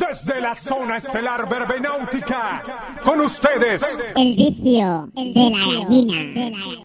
Desde la zona estelar verbenáutica, con ustedes, el vicio de la gallina.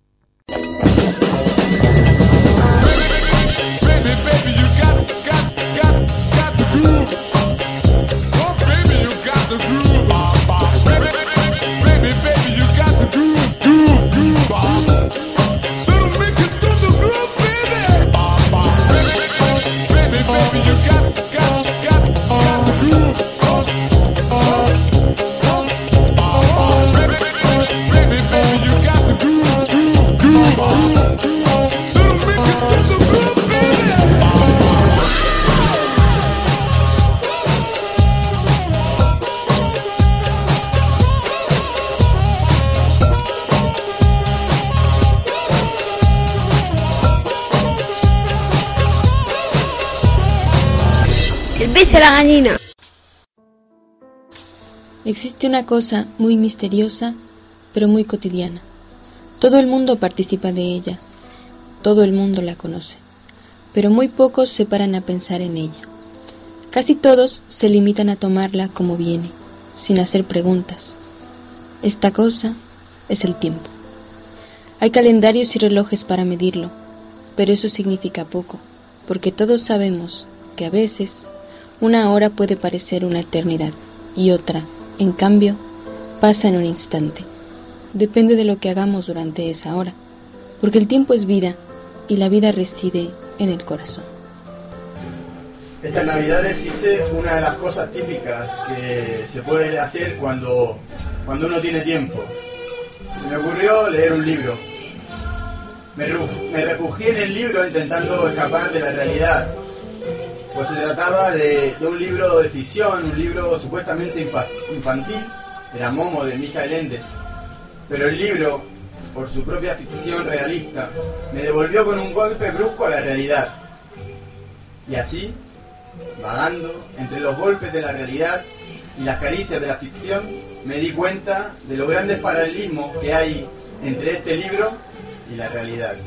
¡Dice la gallina! Existe una cosa muy misteriosa, pero muy cotidiana. Todo el mundo participa de ella, todo el mundo la conoce, pero muy pocos se paran a pensar en ella. Casi todos se limitan a tomarla como viene, sin hacer preguntas. Esta cosa es el tiempo. Hay calendarios y relojes para medirlo, pero eso significa poco, porque todos sabemos que a veces una hora puede parecer una eternidad y otra, en cambio, pasa en un instante. Depende de lo que hagamos durante esa hora, porque el tiempo es vida y la vida reside en el corazón. Estas navidades hice una de las cosas típicas que se puede hacer cuando uno tiene tiempo. Se me ocurrió leer un libro. Me refugié en el libro intentando escapar de la realidad. Pues se trataba de un libro de ficción, un libro supuestamente infantil, era Momo de Michael Ende. Pero el libro, por su propia ficción realista, me devolvió con un golpe brusco a la realidad. Y así, vagando entre los golpes de la realidad y las caricias de la ficción, me di cuenta de los grandes paralelismos que hay entre este libro y la realidad.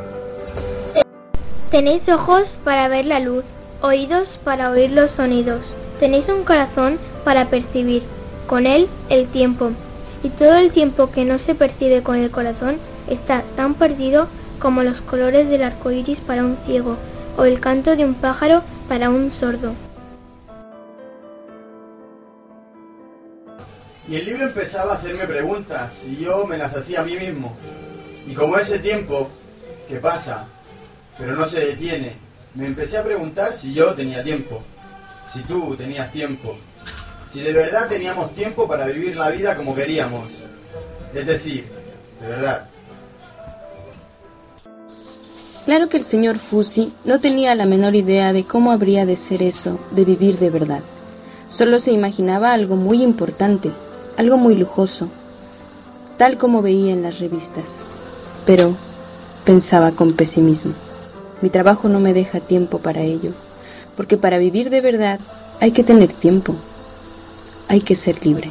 Tenéis ojos para ver la luz, oídos para oír los sonidos. Tenéis un corazón para percibir, con él el tiempo. Y todo el tiempo que no se percibe con el corazón está tan perdido como los colores del arco iris para un ciego, o el canto de un pájaro para un sordo. Y el libro empezaba a hacerme preguntas, y yo me las hacía a mí mismo. Y como ese tiempo que pasa, pero no se detiene, me empecé a preguntar si yo tenía tiempo, si tú tenías tiempo, si de verdad teníamos tiempo para vivir la vida como queríamos. Es decir, de verdad. Claro que el señor Fusi no tenía la menor idea de cómo habría de ser eso de vivir de verdad. Solo se imaginaba algo muy importante, algo muy lujoso, tal como veía en las revistas. Pero pensaba con pesimismo. Mi trabajo no me deja tiempo para ello, porque para vivir de verdad hay que tener tiempo, hay que ser libre.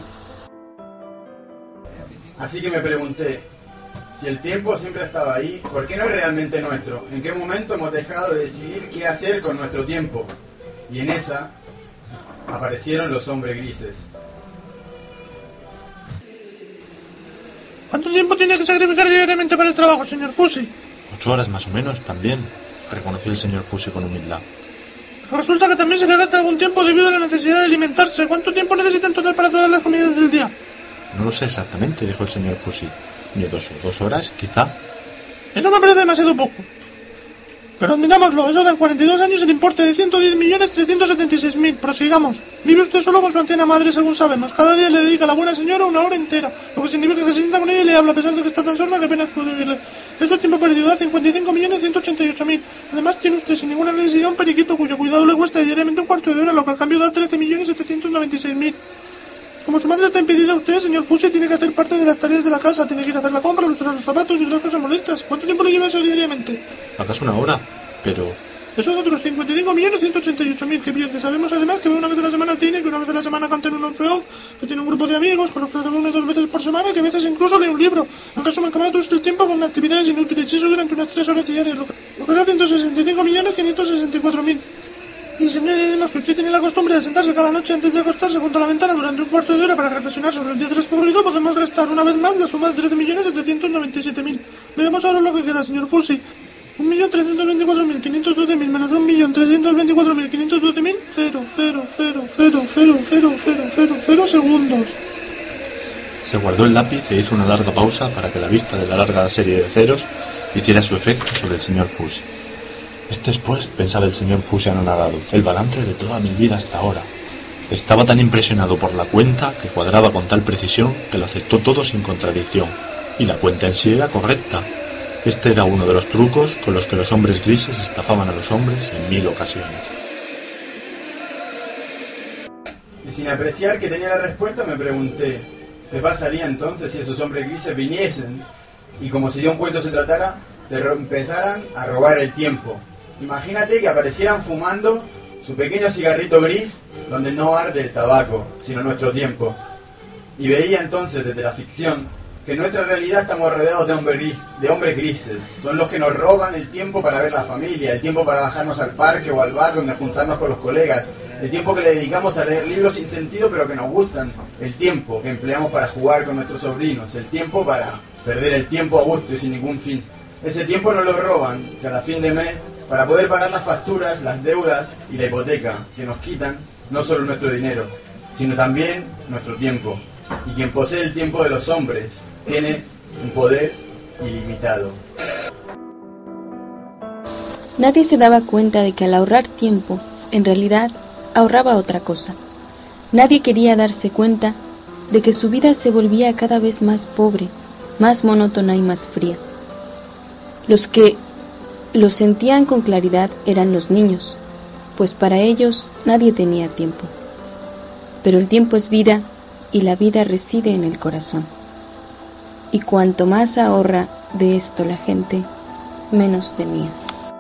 Así que me pregunté, si el tiempo siempre ha estado ahí, ¿por qué no es realmente nuestro? ¿En qué momento hemos dejado de decidir qué hacer con nuestro tiempo? Y en esa aparecieron los hombres grises. ¿Cuánto tiempo tiene que sacrificar diariamente para el trabajo, señor Fusi? 8 horas más o menos, también, reconoció el señor Fusi con humildad. Pero resulta que también se le gasta algún tiempo debido a la necesidad de alimentarse. ¿Cuánto tiempo necesita en total para todas las comidas del día? No lo sé exactamente, dijo el señor Fusi. Ni 2 horas, quizá. Eso me parece demasiado poco. Pero admitámoslo, eso da en 42 años el importe de 110.376.000. Prosigamos. Vive usted solo con su anciana madre, según sabemos. Cada día le dedica a la buena señora 1 hora entera, lo que significa que se sienta con ella y le habla, a pesar de que está tan sorda que apenas puede oírle. Eso es tiempo perdido, da 55.188.000. Además tiene usted sin ninguna necesidad un periquito cuyo cuidado le cuesta diariamente un cuarto de hora, lo que al cambio da 13.796.000. Como su madre está impedida, usted, señor Fusi, tiene que hacer parte de las tareas de la casa. Tiene que ir a hacer la compra, lustrar los zapatos y otras cosas molestas. ¿Cuánto tiempo le lleva eso diariamente? Acaso 1 hora, pero... Eso da otros 55.188.000 que pierde. Sabemos además que va una vez a la semana al cine, que una vez a la semana canta en un orfeón, que tiene un grupo de amigos con los que se reúne 2 veces por semana, que a veces incluso lee un libro. ¿Acaso me acaba todo este tiempo con actividades inútiles? Y eso durante unas 3 horas diarias, lo que da 165.564.000. Y señor, además que usted tiene la costumbre de sentarse cada noche antes de acostarse junto a la ventana durante un cuarto de hora para reflexionar sobre el día transcurrido, podemos restar una vez más la suma de 13.797.000. Veamos ahora lo que queda, señor Fusi. 1.324.512.000 menos 1.324.512.000, 0,0000000 segundos. Se guardó el lápiz e hizo una larga pausa para que la vista de la larga serie de ceros hiciera su efecto sobre el señor Fusi. Este es, pues, pensaba el señor Fusi anonadado, el balance de toda mi vida hasta ahora. Estaba tan impresionado por la cuenta que cuadraba con tal precisión que lo aceptó todo sin contradicción. Y la cuenta en sí era correcta. Este era uno de los trucos con los que los hombres grises estafaban a los hombres en 1000 ocasiones. Y sin apreciar que tenía la respuesta me pregunté, ¿qué pasaría entonces si esos hombres grises viniesen y, como si de un cuento se tratara, empezaran a robar el tiempo? Imagínate que aparecieran fumando su pequeño cigarrito gris donde no arde el tabaco, sino nuestro tiempo. Y veía entonces desde la ficción que en nuestra realidad estamos rodeados de hombres grises. Son los que nos roban el tiempo para ver la familia, el tiempo para bajarnos al parque o al bar donde juntarnos con los colegas, el tiempo que le dedicamos a leer libros sin sentido pero que nos gustan, el tiempo que empleamos para jugar con nuestros sobrinos, el tiempo para perder el tiempo a gusto y sin ningún fin. Ese tiempo nos lo roban cada fin de mes para poder pagar las facturas, las deudas y la hipoteca que nos quitan no solo nuestro dinero, sino también nuestro tiempo. Y quien posee el tiempo de los hombres tiene un poder ilimitado. Nadie se daba cuenta de que al ahorrar tiempo, en realidad ahorraba otra cosa. Nadie quería darse cuenta de que su vida se volvía cada vez más pobre, más monótona y más fría. Los que lo sentían con claridad eran los niños, pues para ellos nadie tenía tiempo. Pero el tiempo es vida y la vida reside en el corazón. Y cuanto más ahorra de esto la gente, menos tenía.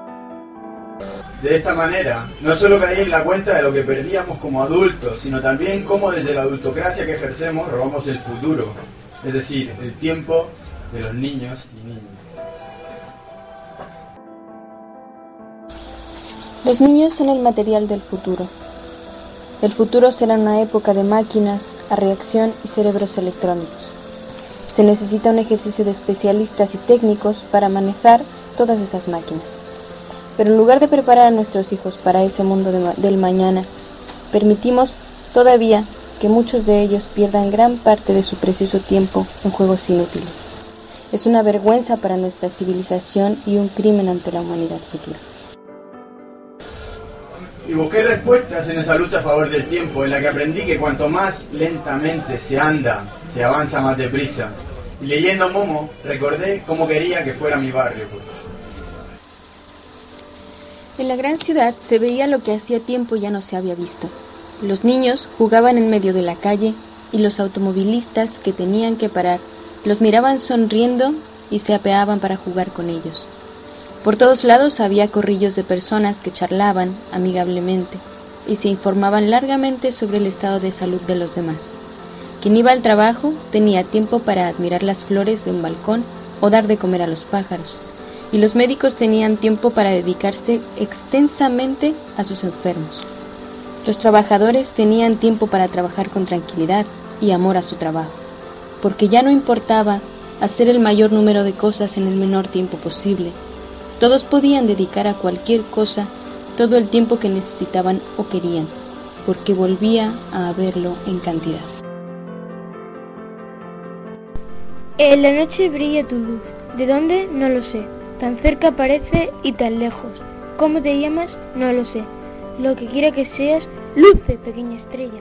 De esta manera, no solo caí en la cuenta de lo que perdíamos como adultos, sino también cómo desde la adultocracia que ejercemos robamos el futuro, es decir, el tiempo de los niños y niñas. Los niños son el material del futuro. El futuro será una época de máquinas a reacción y cerebros electrónicos. Se necesita un ejercicio de especialistas y técnicos para manejar todas esas máquinas. Pero en lugar de preparar a nuestros hijos para ese mundo del mañana, permitimos todavía que muchos de ellos pierdan gran parte de su precioso tiempo en juegos inútiles. Es una vergüenza para nuestra civilización y un crimen ante la humanidad futura. Y busqué respuestas en esa lucha a favor del tiempo, en la que aprendí que cuanto más lentamente se anda, se avanza más deprisa. Y leyendo Momo, recordé cómo quería que fuera mi barrio. En la gran ciudad se veía lo que hacía tiempo ya no se había visto. Los niños jugaban en medio de la calle y los automovilistas que tenían que parar los miraban sonriendo y se apeaban para jugar con ellos. Por todos lados había corrillos de personas que charlaban amigablemente y se informaban largamente sobre el estado de salud de los demás. Quien iba al trabajo tenía tiempo para admirar las flores de un balcón o dar de comer a los pájaros, y los médicos tenían tiempo para dedicarse extensamente a sus enfermos. Los trabajadores tenían tiempo para trabajar con tranquilidad y amor a su trabajo, porque ya no importaba hacer el mayor número de cosas en el menor tiempo posible. Todos podían dedicar a cualquier cosa todo el tiempo que necesitaban o querían, porque volvía a haberlo en cantidad. En la noche brilla tu luz. ¿De dónde? No lo sé. Tan cerca parece y tan lejos. ¿Cómo te llamas? No lo sé. Lo que quiera que seas, luce, pequeña estrella.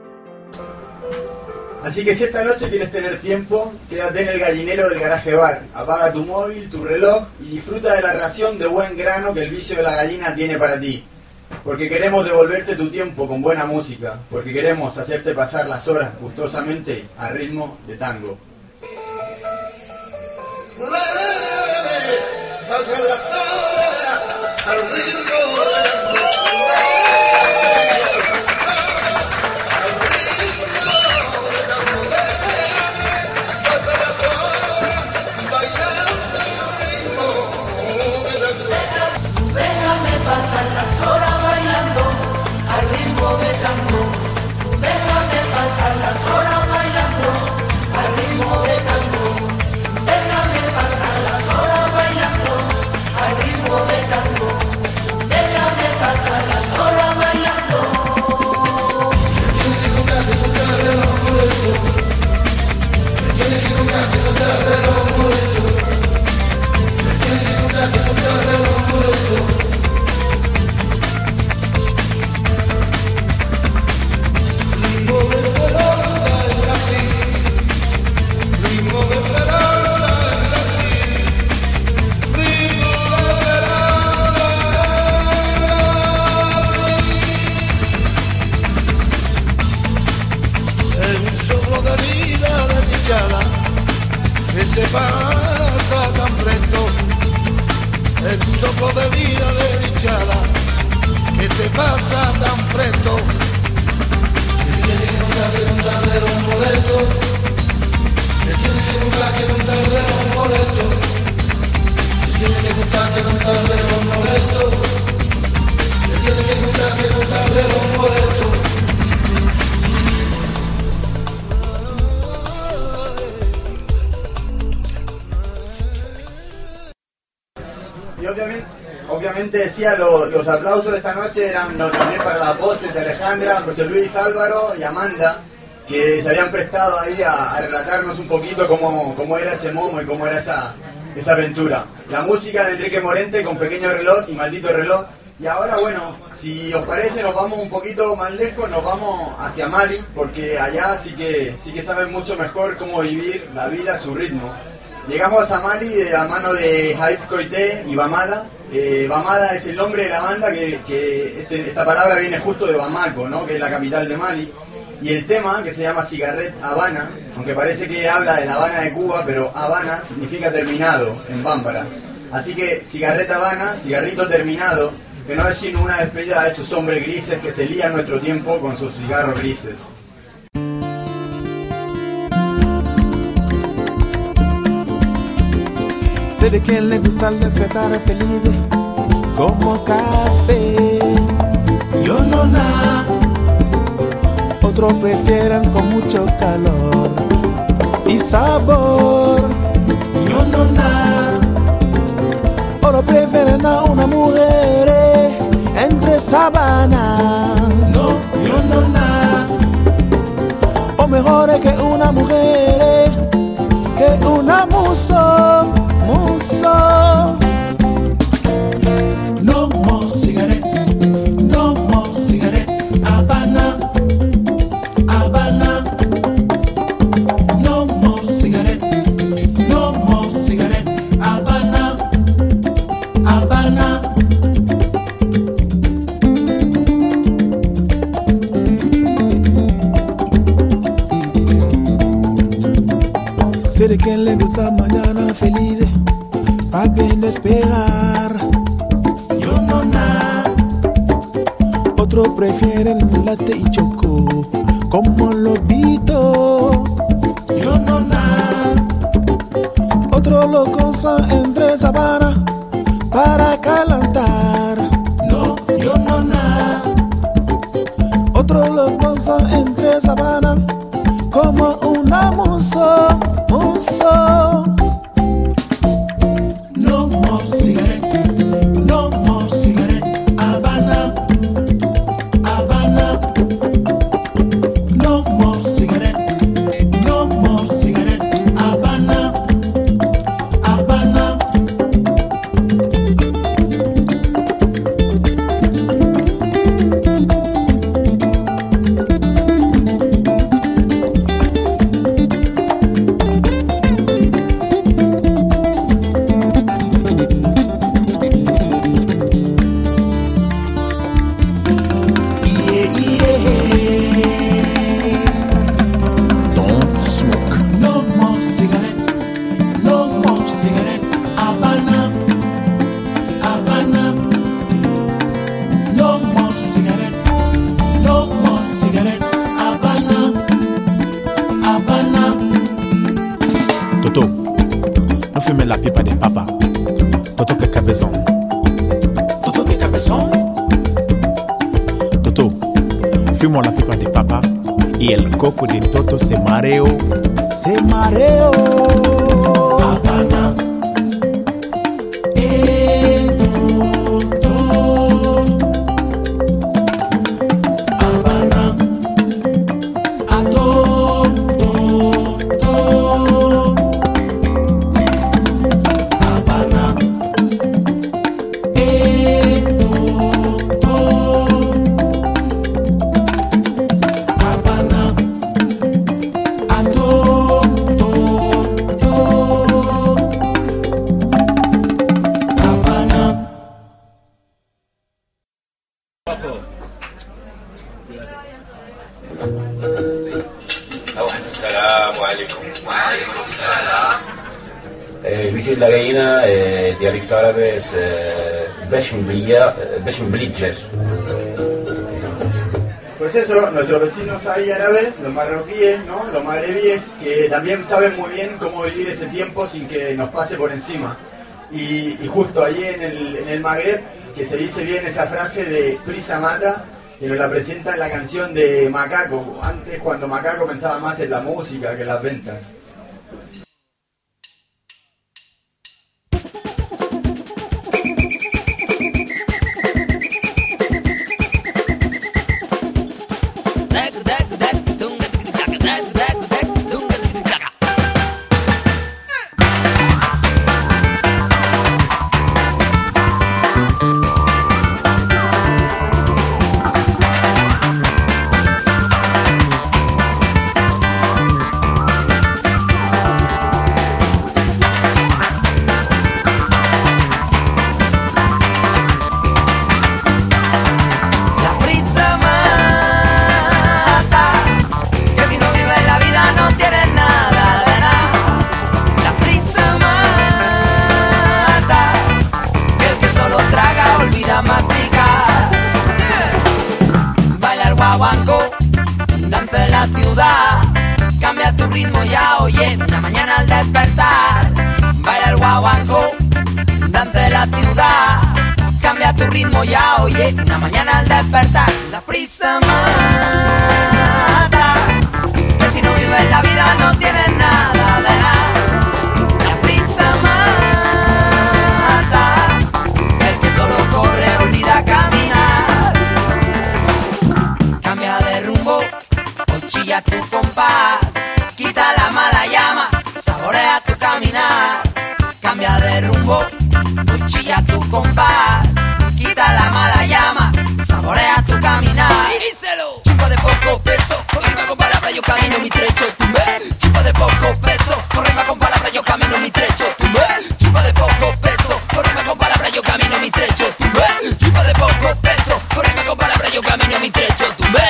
Así que si esta noche quieres tener tiempo, quédate en el gallinero del garaje bar, apaga tu móvil, tu reloj y disfruta de la ración de buen grano que el vicio de la gallina tiene para ti. Porque queremos devolverte tu tiempo con buena música, porque queremos hacerte pasar las horas gustosamente a ritmo de tango. Déjame pasar las horas bailando. pasa tan presto, es un soplo de vida desdichada que se pasa tan presto. Que tiene que contar reloj molesto, que tiene que contar reloj molesto, que tiene que contar reloj molesto, que tiene que contar reloj molesto. Obviamente decía, los aplausos de esta noche eran también para las voces de Alejandra, José Luis, Álvaro y Amanda, que se habían prestado ahí a relatarnos un poquito cómo era ese momo y cómo era esa aventura. La música de Enrique Morente con Pequeño Reloj y Maldito Reloj. Y ahora, bueno, si os parece, nos vamos un poquito más lejos, nos vamos hacia Mali, porque allá sí que saben mucho mejor cómo vivir la vida a su ritmo. Llegamos a Mali de la mano de Haït Koité y Bamada. Bamada es el nombre de la banda, esta palabra viene justo de Bamako, ¿no? Que es la capital de Mali. Y el tema, que se llama Cigarret Habana, aunque parece que habla de La Habana de Cuba, pero Habana significa terminado en bámbara. Así que Cigarret Habana, cigarrito terminado, que no es sino una despedida de esos hombres grises que se lían nuestro tiempo con sus cigarros grises. Sé de quien le gusta el despertar feliz como café. Yo no nada. Otros prefieren con mucho calor y sabor. Yo no nada. Otros prefieren a una mujer entre sabana. No, yo no nada. O mejor que una mujer que una muso. No more cigarettes, no more cigarettes, Habana, Habana. No more cigarettes, no more cigarettes, Habana, Habana. Sé de quien le gusta mañana feliz, pa' bien despegar. Yo no nada. Otros prefieren latte y choco como lobito. Yo no nada. Otros lo gozan entre sabana para calentar. No, yo no nada. Otros lo gozan entre sabana como una muso. No more cigarette, no more cigarette, Habana, Habana. No more cigarette, no more cigarette, Habana, Habana. La pipa de papa, Toto que cabezón. Toto que cabezón. Toto, fuimos la pipa de papa y el coco de Toto se mareó. Se mareó. Habana. El bici de la gallina, dialecto árabe es Beshmblidjes. Pues eso, nuestros vecinos ahí árabes, los marroquíes, ¿no? Los magrebíes, que también saben muy bien cómo vivir ese tiempo sin que nos pase por encima. Y justo ahí en el Magreb, que se dice bien esa frase de prisa mata, que nos la presenta en la canción de Macaco, antes cuando Macaco pensaba más en la música que en las ventas. Una mañana al despertar, la prisa mata, que si no vives la vida no tienes nada de nada. La prisa mata, el que solo corre olvida caminar. Cambia de rumbo, o chilla tu compás, quita la mala llama, saborea tu caminar. Cambia de rumbo, o chilla tu compás, quita la mala llama, saborea tu caminar. Y díselo. Chupa de poco peso, con rima con palabras yo camino mi trecho. Chupa de poco peso, con rima con palabras yo camino mi trecho. Chupa de poco peso, con rima con palabras yo camino mi trecho. Chupa de poco peso, con rima con palabras yo camino mi trecho.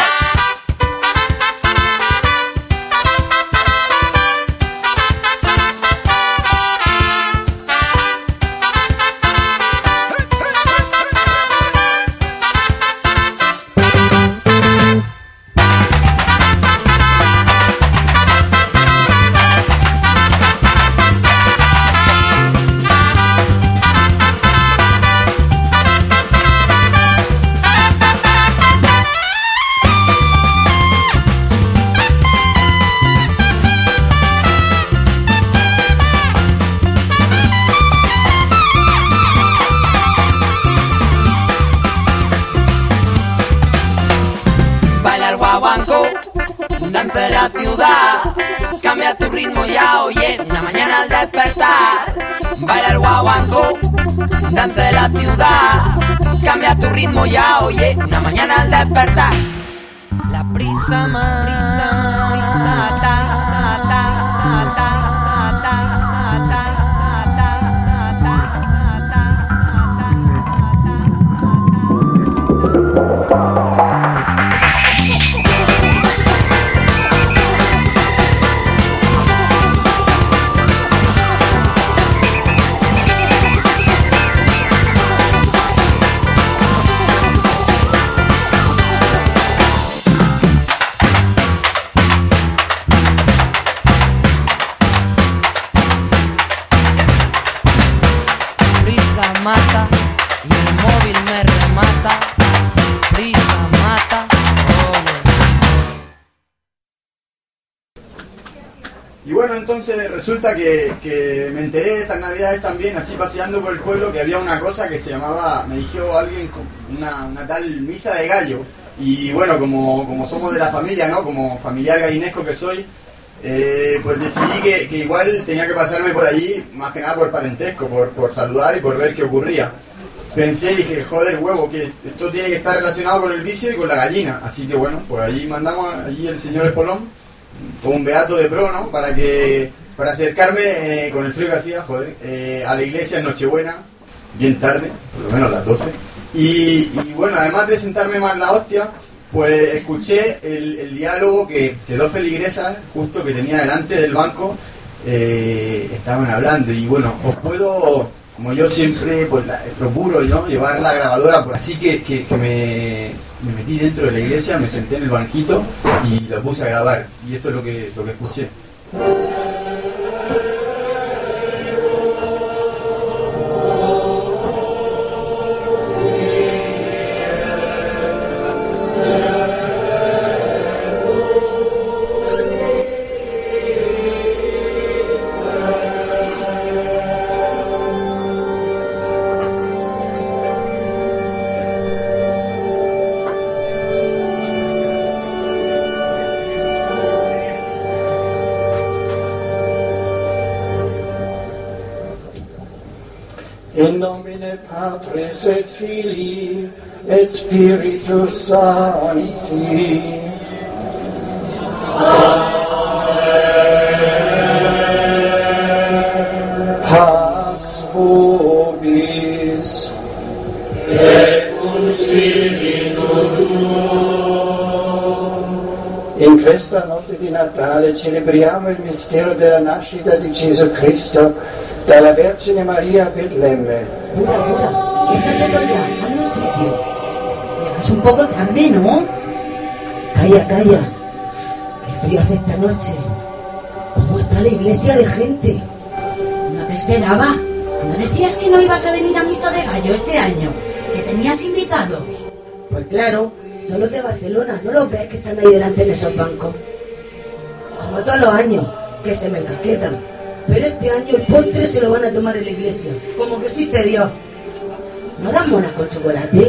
De la ciudad, cambia tu ritmo ya, oye, una mañana al despertar, baila el guaguancó, danza de la ciudad, cambia tu ritmo ya, oye, una mañana al despertar, la prisa mata. Mata y el móvil me remata, prisa mata, Y bueno, entonces resulta que me enteré de estas navidades también, así paseando por el pueblo, que había una cosa que se llamaba, me dijo alguien, una tal misa de gallo. Y bueno, como somos de la familia, ¿no? Como familiar gallinesco que soy, pues decidí que igual tenía que pasarme por allí, más que nada por parentesco, por saludar y por ver qué ocurría. Pensé y dije, joder, huevo, que esto tiene que estar relacionado con el vicio y con la gallina. Así que bueno, pues allí mandamos allí el señor Espolón, con un beato de pro, ¿no? Para acercarme con el frío que hacía, joder, a la iglesia en Nochebuena, bien tarde, por lo menos las 12. Y bueno, además de sentarme más la hostia, pues escuché el diálogo que dos feligresas, justo que tenía delante del banco, estaban hablando. Y bueno, os puedo, como yo siempre pues, procuro, ¿no?, llevar la grabadora, por así que me metí dentro de la iglesia, me senté en el banquito y lo puse a grabar. Y esto es lo que escuché. In nomine Patris et Filii et Spiritus Sancti. Pax vobis et cum spiritu tuo. In questa notte di Natale celebriamo il mistero della nascita di Gesù Cristo dalla Vergine Maria a Betlemme. Pura, échatelo allá, hazme un sitio. Es un poco tarde, ¿no? Calla. Qué frío hace esta noche. ¿Cómo está la iglesia de gente? No te esperaba. ¿No decías que no ibas a venir a Misa de Gallo este año? ¿Que tenías invitados? Pues claro, todos los de Barcelona. ¿No los ves que están ahí delante en esos bancos? Como todos los años, que se me encasquetan. Pero este año el postre se lo van a tomar en la iglesia. Como que existe Dios. ¿No dan monas con chocolate?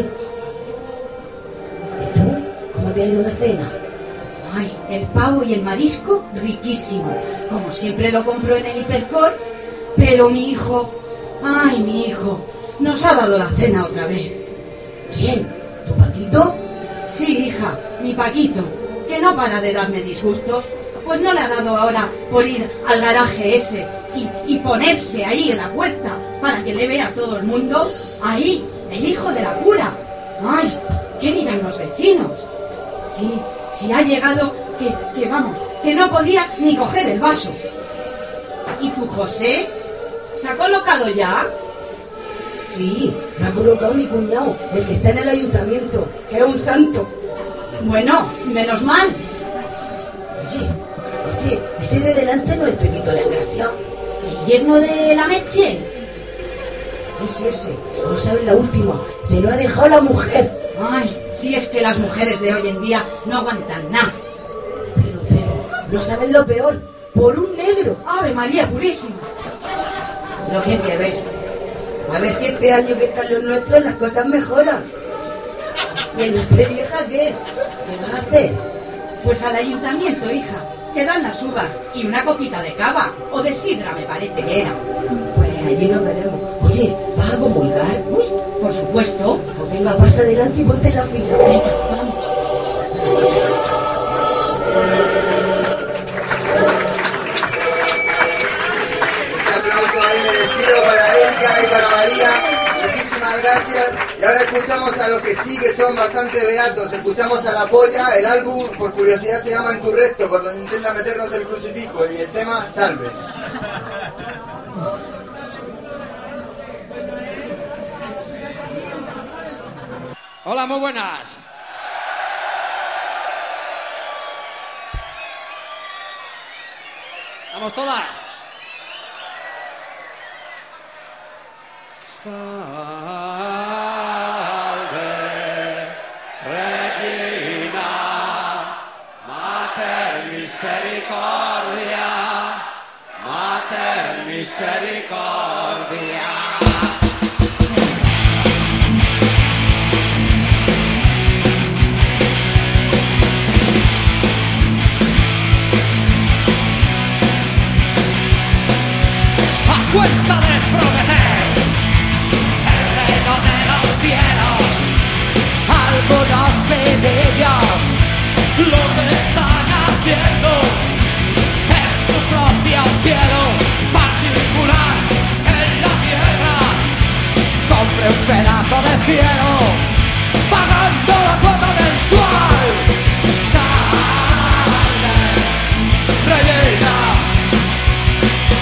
¿Y tú? ¿Cómo te ha ido la cena? Ay, el pavo y el marisco, riquísimo. Como siempre lo compro en el Hipercor. Pero mi hijo, nos ha dado la cena otra vez. ¿Quién? ¿Tu Paquito? Sí, hija, mi Paquito, que no para de darme disgustos. Pues no le ha dado ahora por ir al garaje ese y ponerse ahí en la puerta para que le vea todo el mundo. Ahí, el hijo de la cura. Ay, ¿qué dirán los vecinos? Sí, ha llegado que no podía ni coger el vaso. ¿Y tu José? ¿Se ha colocado ya? Sí, lo ha colocado mi cuñado, el que está en el ayuntamiento, que es un santo. Bueno, menos mal. Oye, ese de delante no es Pepito desgraciado. ¿El yerno de la Merche? Ese, no sabes la última, se lo ha dejado la mujer. Ay, si es que las mujeres de hoy en día no aguantan nada. Pero, no saben lo peor, por un negro. Ave María Purísima. Lo que hay que ver. A ver si este año que están los nuestros las cosas mejoran. ¿Y en Nochevieja qué? ¿Qué vas a hacer? Pues al ayuntamiento, hija, que dan las uvas y una copita de cava o de sidra, me parece que era. Pues allí nos veremos. Oye, ¿vas a comulgar? Uy, por supuesto. Pues venga, pasa adelante y ponte en la fila. Venga, vamos. Este aplauso ahí merecido para Erika y para María. Muchísimas gracias. Y ahora escuchamos a los que sí que son bastante beatos. Escuchamos a La Polla. El álbum, por curiosidad, se llama En tu recto, por donde intenta meternos el crucifijo. Y el tema, Salve. Hola, muy buenas. Vamos todas. Salve, Regina, Mater Misericordia, Mater Misericordia. Cuenta de prometer el reino de los cielos, algunos pedidos lo que están haciendo es su propio cielo particular en la tierra. Compre un pedazo de cielo pagando la cuota mensual. Salve, Reina.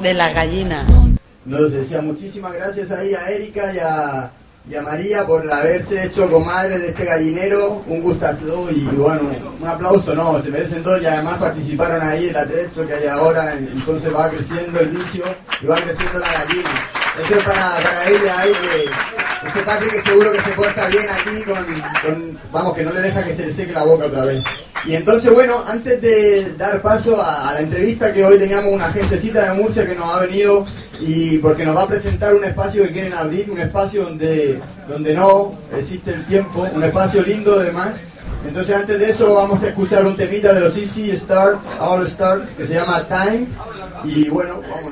de la gallina. Nos decía muchísimas gracias ahí a Erika y a María por haberse hecho comadre de este gallinero, un gustazo y bueno, un aplauso, no, se merecen dos y además participaron ahí el atrecho que hay ahora, entonces va creciendo el vicio y va creciendo la gallina. Eso es para ella ahí, que ese Patri que seguro que se porta bien aquí vamos, que no le deja que se le seque la boca otra vez. Y entonces, bueno, antes de dar paso a la entrevista, que hoy teníamos una gentecita de Murcia que nos ha venido y porque nos va a presentar un espacio que quieren abrir, un espacio donde no existe el tiempo, un espacio lindo además. Entonces, antes de eso vamos a escuchar un temita de los Easy Stars, All Stars, que se llama Time. Y bueno, vamos.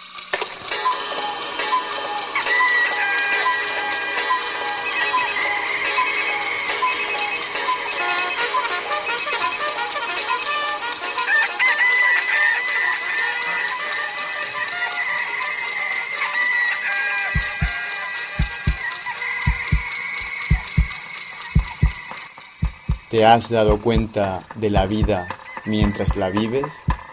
¿Te has dado cuenta de la vida mientras la vives?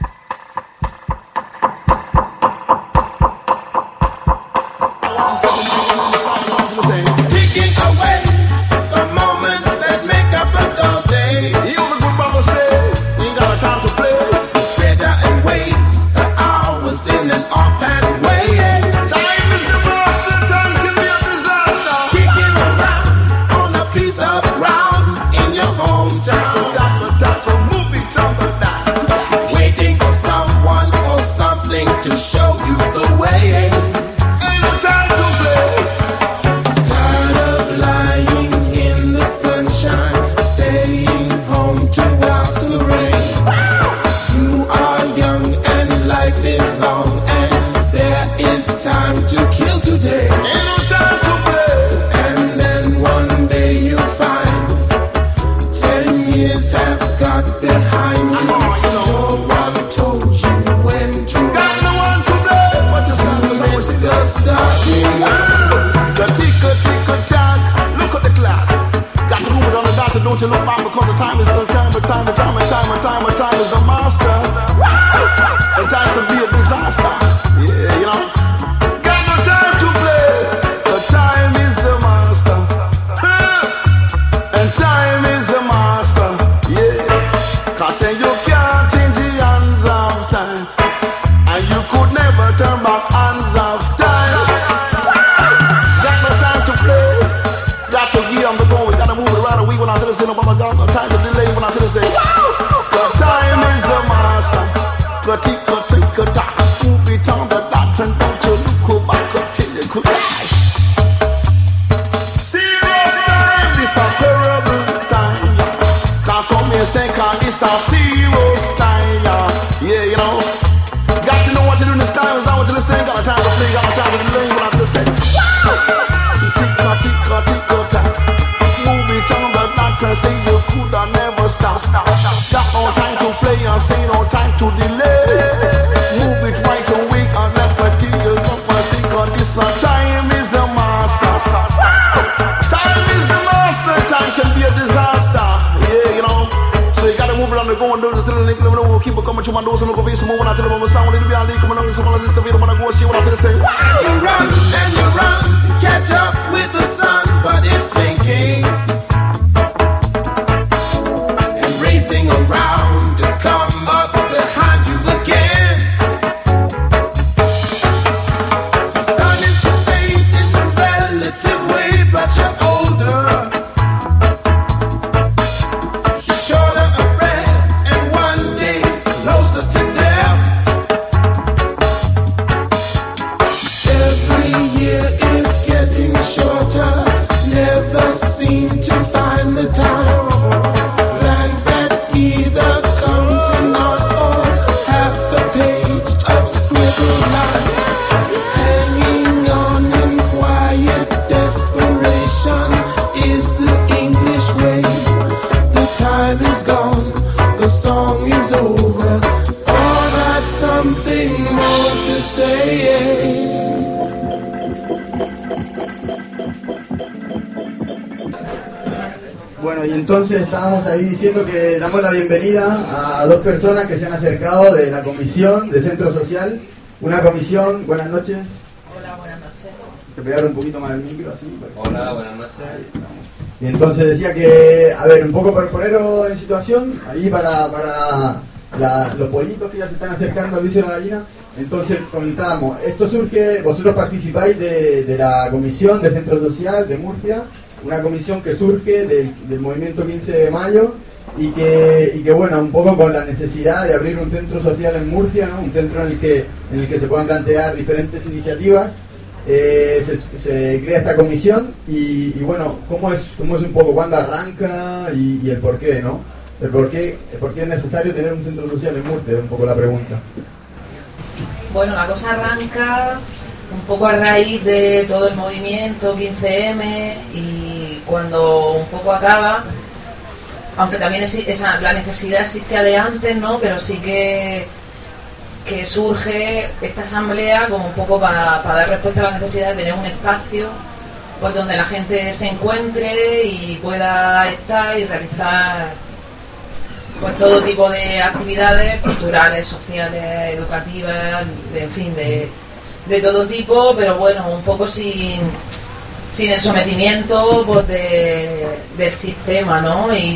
Don't you look back because the time is the time is the master. And time could be a disaster. Yeah, you know. Got no time to play. The time is the master. And time is the master. Yeah. Cause you can't change the hands of time. And you could never turn back hands of time. Got no time to play. Got to give them the go. We gotta move it right away when I tell you say no, but no time to delay when I tell you say the time is the master. Go take a dot, move it on the dot, and don't you look back until you could dash. Serious time, this a terrible time. Cause some may say, cause this a serious time. Yeah, you know. Got to know what you do in this time, is not what you listen. Got a time to play, got a time to delay when I tell you say tick-a-tick-a-tick-a-tack. Move it on the dot and say you could have never stop. Got no time to play and say no time to delay. Move it right away and let me teach you look and see, cause this time is the master. Time is the master, time can be a disaster. Yeah, you know. So you gotta move it on the go and do this till the link, let me know, keep it coming to my doors and look over here, so move when I tell them I'm a sound, it'll be a leak, come on, so this the video when I go shit when I tell you say, you run and you run, catch up with the sun, but it's sinking. And racing around to come up behind you again. The sun is the same in a relative way, but you're older. Shorter of breath and one day closer to death. Every year is getting shorter, never seem to find the time. Plans that either come to naught or half a page of scribbled lines. Hanging on in quiet desperation is the English way. The time is gone, the song is over, or not something more to say. Bueno, y entonces estábamos ahí diciendo que damos la bienvenida a dos personas que se han acercado de la Comisión de Centro Social una comisión, buenas noches. Hola, buenas noches. Te pegar un poquito más el micro, así. Hola, buenas noches. Y entonces decía que, a ver, un poco por poneros en situación, ahí para los pollitos que ya se están acercando al vicio de la gallina. Entonces comentábamos, esto surge, vosotros participáis de la comisión del Centro Social de Murcia, una comisión que surge del movimiento 15 de mayo y que bueno, un poco con la necesidad de abrir un centro social en Murcia, ¿no? Un centro en el que se puedan plantear diferentes iniciativas. Se crea esta comisión y bueno, ¿cómo es un poco cuándo arranca y el por qué, ¿no? El por qué es necesario tener un centro social en Murcia, es un poco la pregunta. Bueno, la cosa arranca un poco a raíz de todo el movimiento 15M y cuando un poco acaba, aunque también la necesidad existía de antes, ¿no? Pero sí que surge esta asamblea como un poco para dar respuesta a la necesidad de tener un espacio pues donde la gente se encuentre y pueda estar y realizar pues todo tipo de actividades culturales, sociales, educativas, en fin, de todo tipo, pero bueno, un poco sin el sometimiento pues del sistema, ¿no? Y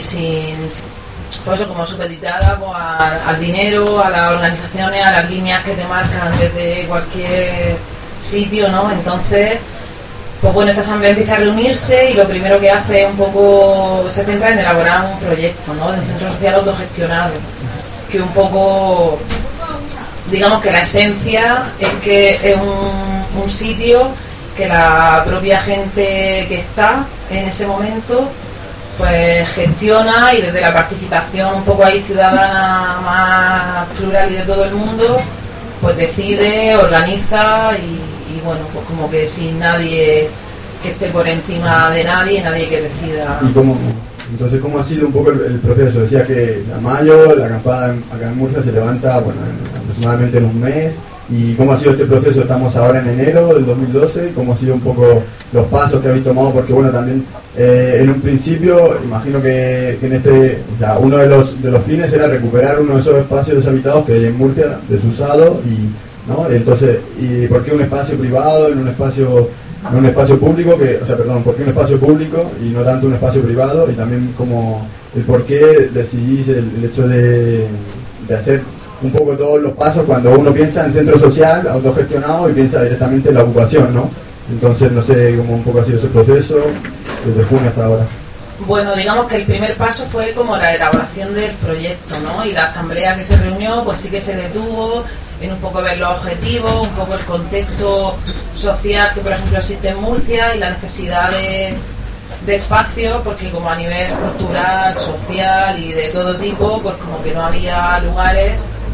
por eso como supeditada pues, al dinero, a las organizaciones, a las líneas que te marcan desde cualquier sitio, ¿no? Entonces, pues bueno, esta asamblea empieza a reunirse y lo primero que hace es un poco, se centra en elaborar un proyecto, ¿no? De un centro social autogestionado, que un poco, digamos que la esencia es que es un sitio que la propia gente que está en ese momento pues gestiona y desde la participación un poco ahí ciudadana más plural y de todo el mundo pues decide, organiza y bueno, pues como que sin nadie que esté por encima de nadie que decida. ¿Y entonces cómo ha sido un poco el proceso? Decía que a mayo la acampada acá en Murcia se levanta aproximadamente en un mes. ¿Y cómo ha sido este proceso? Estamos ahora en enero del 2012. ¿Cómo han sido un poco los pasos que habéis tomado? Porque bueno, también en un principio, imagino que en uno de los fines era recuperar uno de esos espacios deshabitados que hay en Murcia, desusados, ¿no? Entonces, ¿y por qué un espacio privado en un espacio público? ¿Por qué un espacio público y no tanto un espacio privado? Y también como el por qué decidís el hecho de hacer un poco todos los pasos cuando uno piensa en centro social autogestionado y piensa directamente en la ocupación, ¿no? Entonces no sé cómo un poco ha sido ese proceso desde junio hasta ahora. Bueno, digamos que el primer paso fue como la elaboración del proyecto, ¿no? Y la asamblea que se reunió pues sí que se detuvo en un poco ver los objetivos, un poco el contexto social que por ejemplo existe en Murcia y la necesidad de espacio, porque como a nivel cultural, social y de todo tipo, pues como que no había lugares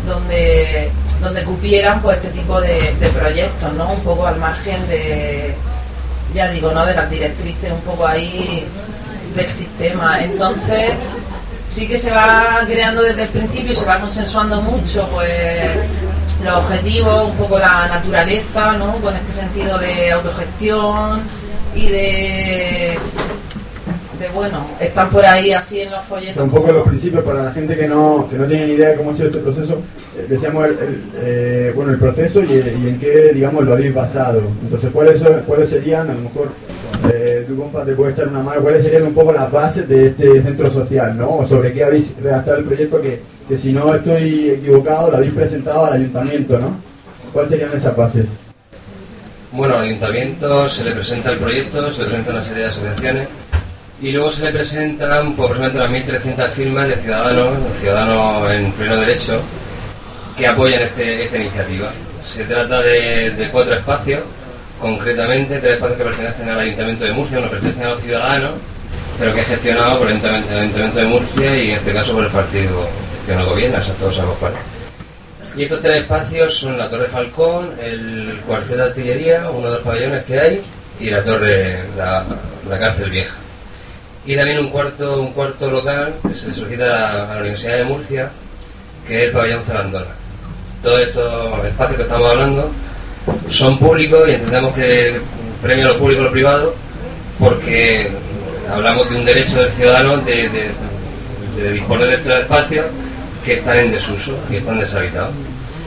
donde cupieran pues este tipo de proyectos, ¿no? Un poco al margen de, ya digo, ¿no? De las directrices un poco ahí del sistema. Entonces sí que se va creando desde el principio y se va consensuando mucho pues los objetivos, un poco la naturaleza, ¿no? Con este sentido de autogestión y de bueno, están por ahí así en los folletos. Un poco los principios para la gente que no tiene ni idea de cómo ha sido este proceso. Decíamos el proceso y en qué, digamos, lo habéis basado. Entonces, ¿cuáles serían, a lo mejor, tu compa te puede echar una mano, cuáles serían un poco las bases de este centro social, ¿no? O sobre qué habéis redactado el proyecto que si no estoy equivocado, lo habéis presentado al ayuntamiento, ¿no? ¿Cuáles serían esas bases? Bueno, al ayuntamiento se le presenta el proyecto, se le presenta una serie de asociaciones y luego se le presentan aproximadamente unas 1.300 firmas de ciudadanos en pleno derecho que apoyan esta iniciativa. Se trata de 4 espacios, concretamente 3 espacios que pertenecen al Ayuntamiento de Murcia, uno pertenece a los ciudadanos, pero que es gestionado por el Ayuntamiento de Murcia y en este caso por el partido que no gobierna, eso todos sabemos cuál es. Y estos 3 espacios son la Torre Falcón, el cuartel de artillería, uno de los pabellones que hay, y la torre, la cárcel vieja. Y también un cuarto local que se le solicita a la Universidad de Murcia, que es el pabellón Zarandona. Todos estos espacios que estamos hablando son públicos y entendemos que premian lo público y lo privado porque hablamos de un derecho del ciudadano de disponer de estos espacios que están en desuso y están deshabitados.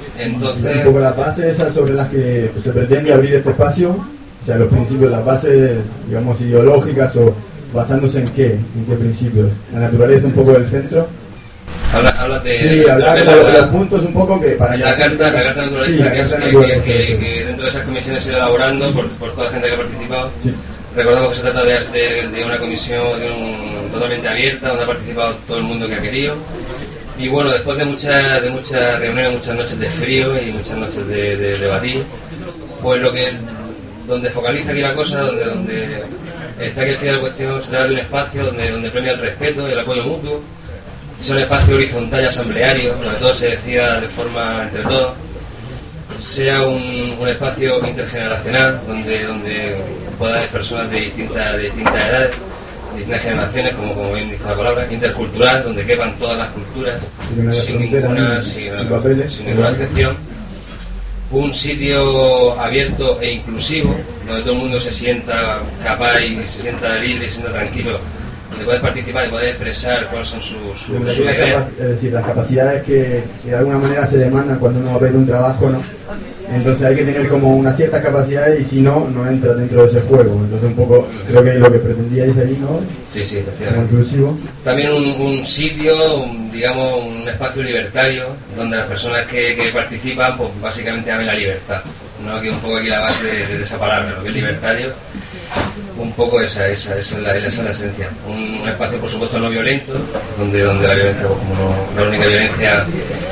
Entonces, un poco las bases esas sobre las que se pretende abrir este espacio, o sea, los principios, las bases, digamos, ideológicas, o basándose en qué principios. La naturaleza un poco del centro. Hablas de... Sí, hablar de los puntos un poco que para... La carta naturaleza, sí, que dentro de esas comisiones se va elaborando por toda la gente que ha participado. Sí. Recordamos que se trata de una comisión totalmente abierta, donde ha participado todo el mundo que ha querido. Y bueno, después de muchas reuniones, muchas noches de frío y muchas noches de debatir, pues donde focaliza aquí la cosa, donde está aquí la cuestión, se trata de un espacio donde premia el respeto y el apoyo mutuo. Es un espacio horizontal y asambleario, donde todo se decida de forma entre todos. Sea un espacio intergeneracional, donde pueda haber personas de distintas edades, de distintas generaciones, como bien dice la palabra, intercultural, donde quepan todas las culturas, sin ninguna excepción. Un sitio abierto e inclusivo, donde todo el mundo se sienta capaz y se sienta libre y se sienta tranquilo, donde puedes participar y puedes expresar cuáles son sus ideas. Es decir, las capacidades que de alguna manera se demandan cuando uno va a ver un trabajo, ¿no? Entonces hay que tener como unas ciertas capacidades y si no entra dentro de ese juego. Entonces un poco creo que lo que pretendíais ahí, ¿no? Sí, efectivamente. Inclusivo. También un sitio, digamos, un espacio libertario, donde las personas que participan, pues básicamente amen la libertad, ¿no? Que un poco aquí la base de esa palabra, lo que es libertario, un poco esa es la esencia. Un espacio, por supuesto, no violento, donde la violencia, pues, como no, la única violencia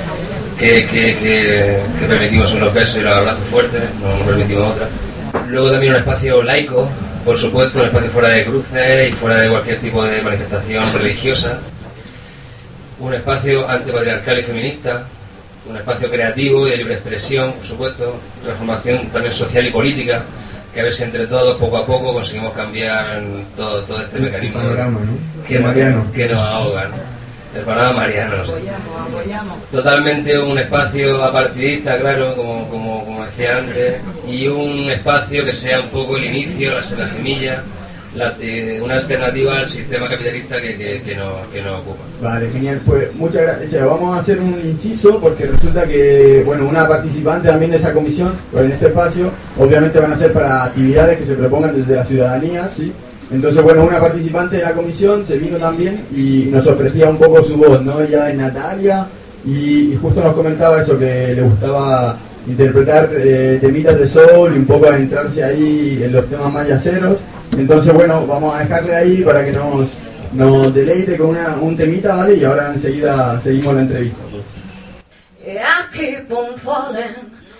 que permitimos son los besos y los abrazos fuertes, no permitimos otra. Luego también un espacio laico, por supuesto, un espacio fuera de cruces y fuera de cualquier tipo de manifestación religiosa. Un espacio antipatriarcal y feminista, un espacio creativo y de libre expresión, por supuesto, transformación también social y política, que a ver si entre todos, poco a poco, conseguimos cambiar todo este mecanismo que nos ahoga, ¿no? El panorama mariano. Totalmente un espacio apartidista, claro, como decía antes, y un espacio que sea un poco el inicio, la semilla, una alternativa al sistema capitalista que nos ocupa. Vale, genial. Pues muchas gracias. Vamos a hacer un inciso porque resulta que, bueno, una participante también de esa comisión, pues en este espacio, obviamente van a ser para actividades que se propongan desde la ciudadanía, ¿sí? Entonces, bueno, una participante de la comisión se vino también y nos ofrecía un poco su voz, ¿no? Ella es Natalia y justo nos comentaba eso, que le gustaba interpretar temitas de soul y un poco adentrarse ahí en los temas más yaceros. Entonces, bueno, vamos a dejarle ahí para que nos deleite con un temita, ¿vale? Y ahora enseguida seguimos la entrevista. I keep on falling.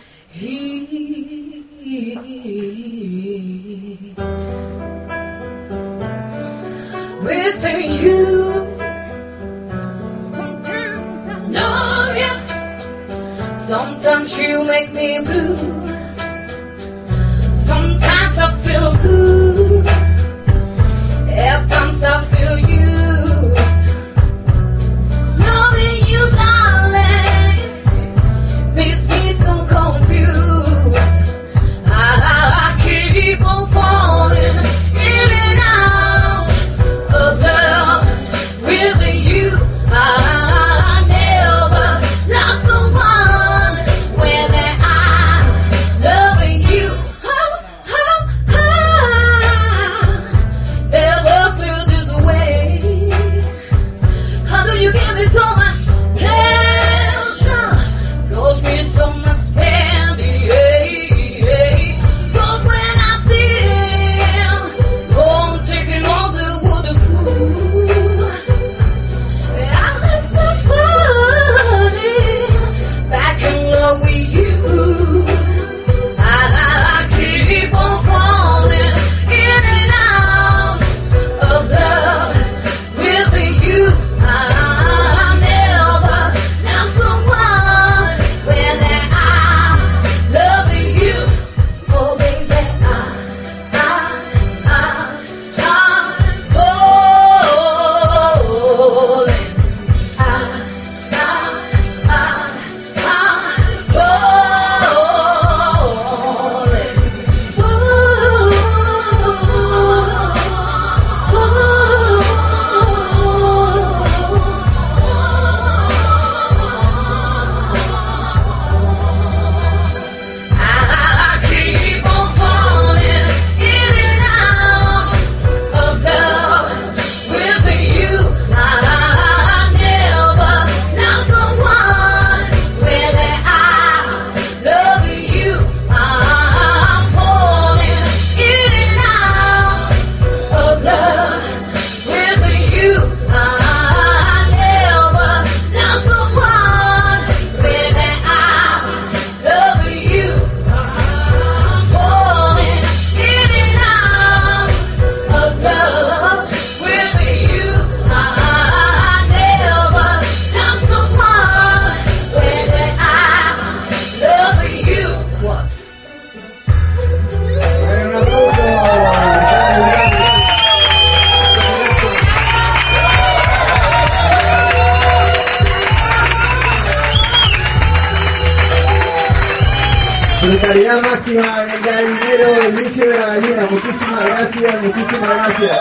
Within you, sometimes I love you, sometimes you make me blue, sometimes I feel good, at times I feel used. Loving you, darling, makes me so confused. I keep on falling in and out of love with you. I never loved someone when I loving you. Oh, oh, oh. Hospitalidad máxima del gallinero, el vicio de la gallina. Muchísimas gracias, muchísimas gracias.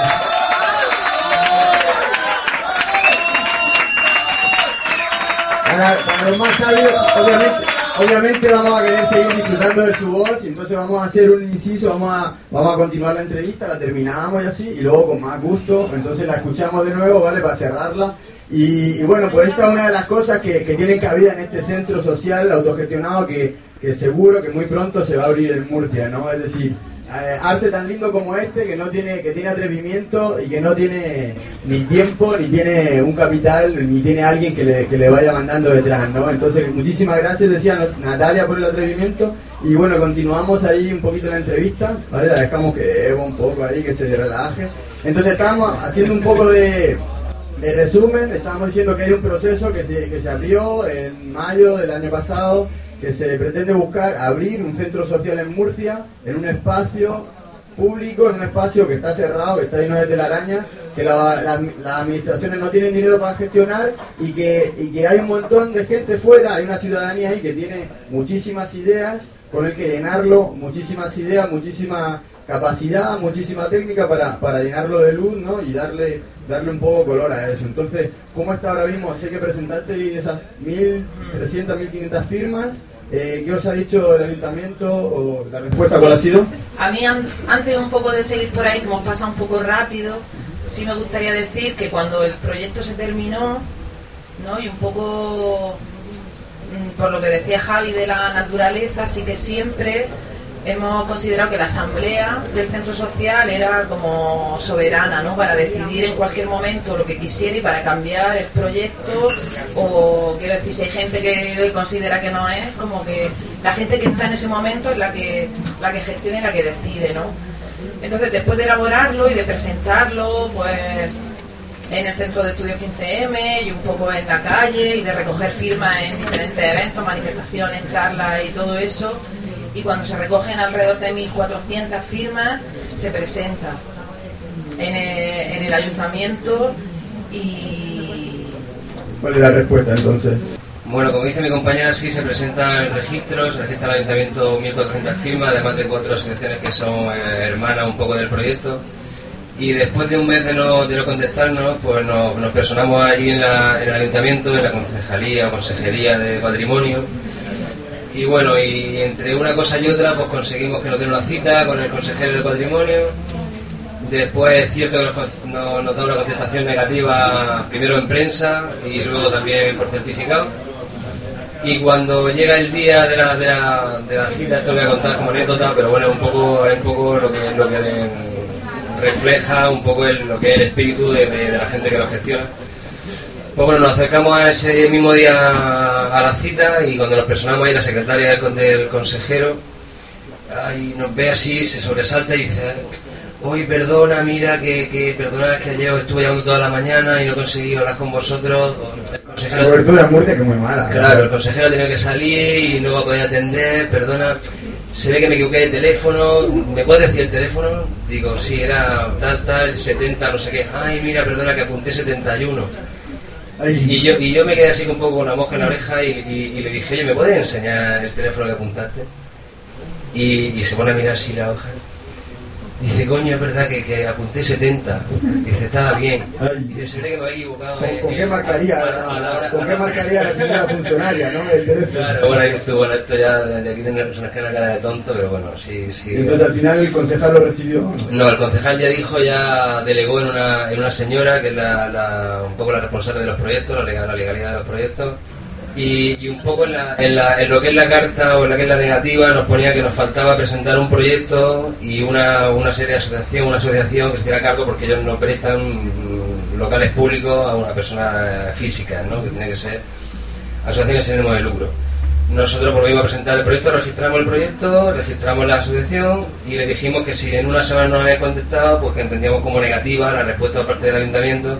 Para los más sabios, obviamente vamos a querer seguir disfrutando de su voz, y entonces vamos a hacer un inciso, vamos a continuar la entrevista, la terminamos y así, y luego con más gusto, entonces la escuchamos de nuevo, ¿vale? Para cerrarla. Y bueno, pues esta es una de las cosas que tienen cabida en este centro social autogestionado que seguro que muy pronto se va a abrir en Murcia, ¿no? Es decir, arte tan lindo como este que tiene atrevimiento y que no tiene ni tiempo, ni tiene un capital, ni tiene alguien que le vaya mandando detrás, ¿no? Entonces, muchísimas gracias, decía Natalia, por el atrevimiento. Y bueno, continuamos ahí un poquito la entrevista, ¿vale? La dejamos que Eva un poco ahí, que se relaje. Entonces estábamos haciendo un poco de resumen, estábamos diciendo que hay un proceso que se abrió en mayo del año pasado, que se pretende buscar abrir un centro social en Murcia, en un espacio público, en un espacio que está cerrado, que está lleno de telaraña, que las administraciones no tienen dinero para gestionar, y que hay un montón de gente fuera, hay una ciudadanía ahí que tiene muchísimas ideas con el que llenarlo, muchísimas ideas, muchísima capacidad, muchísima técnica para llenarlo de luz, ¿no? Y darle un poco color a eso. Entonces, ¿cómo está ahora mismo? Sé que presentaste esas 1.300, 1.500 firmas. ¿Qué os ha dicho el ayuntamiento o la respuesta? ¿Cuál ha sido? A mí, antes un poco de seguir por ahí, que hemos pasado un poco rápido, sí me gustaría decir que cuando el proyecto se terminó, ¿no? Y un poco por lo que decía Javi de la naturaleza, sí que siempre hemos considerado que la asamblea del centro social era como soberana, ¿no? Para decidir en cualquier momento lo que quisiera y para cambiar el proyecto, o quiero decir, si hay gente que considera que no es, como que la gente que está en ese momento es la que gestiona y la que decide, ¿no? Entonces, después de elaborarlo y de presentarlo, pues en el centro de estudios 15M y un poco en la calle, y de recoger firmas en diferentes eventos, manifestaciones, charlas y todo eso, y cuando se recogen alrededor de 1.400 firmas, se presenta en el ayuntamiento. Y ¿cuál es la respuesta entonces? Bueno, como dice mi compañera, sí se presenta el registro, se registra al ayuntamiento 1.400 firmas, además de 4 asociaciones que son hermanas un poco del proyecto. Y después de un mes de no contestarnos, pues nos personamos allí en el ayuntamiento, en la concejalía o consejería de patrimonio. Y bueno, y entre una cosa y otra, pues conseguimos que nos den una cita con el consejero de patrimonio. Después es cierto que nos da una contestación negativa, primero en prensa y luego también por certificado. Y cuando llega el día de la cita, esto lo voy a contar como anécdota, pero bueno, es un poco lo que refleja un poco lo que es el espíritu de la gente que lo gestiona. Pues bueno, nos acercamos a ese mismo día a la cita, y cuando nos personamos ahí, la secretaria del consejero ahí nos ve así, se sobresalta y dice: hoy perdona, mira perdona, que ayer os estuve llamando toda la mañana y no conseguí hablar con vosotros. El consejero, la cobertura de Murcia que es muy mala. Claro, el consejero ha tenido que salir y no va a poder atender, perdona, se ve que me equivoqué de teléfono, ¿me puedes decir el teléfono? Digo, sí, era tal, 70, no sé qué. Ay, mira, perdona, que apunté 71. Y yo me quedé así un poco con la mosca en la oreja y le dije: oye, ¿me puedes enseñar el teléfono que apuntaste? Y se pone a mirar así la hoja. Dice: coño, es verdad que apunté 70. Dice: estaba bien. Dice: se ve que me había equivocado. ¿Con qué marcaría la señora funcionaria, no? El teléfono. Claro, bueno, esto ya de aquí tiene una cara de tonto, pero bueno, sí. ¿Y entonces al final el concejal lo recibió? No, el concejal ya delegó en una señora que es un poco la responsable de los proyectos, la legalidad de los proyectos. Y un poco en lo que es la carta o en lo que es la negativa nos ponía que nos faltaba presentar un proyecto y una serie de asociación que se hiciera cargo, porque ellos no prestan locales públicos a una persona física, ¿no? Que tiene que ser asociaciones sin ánimo de lucro. Nosotros volvimos a presentar el proyecto, registramos la asociación y le dijimos que si en una semana no habían contestado, pues que entendíamos como negativa la respuesta por parte del ayuntamiento,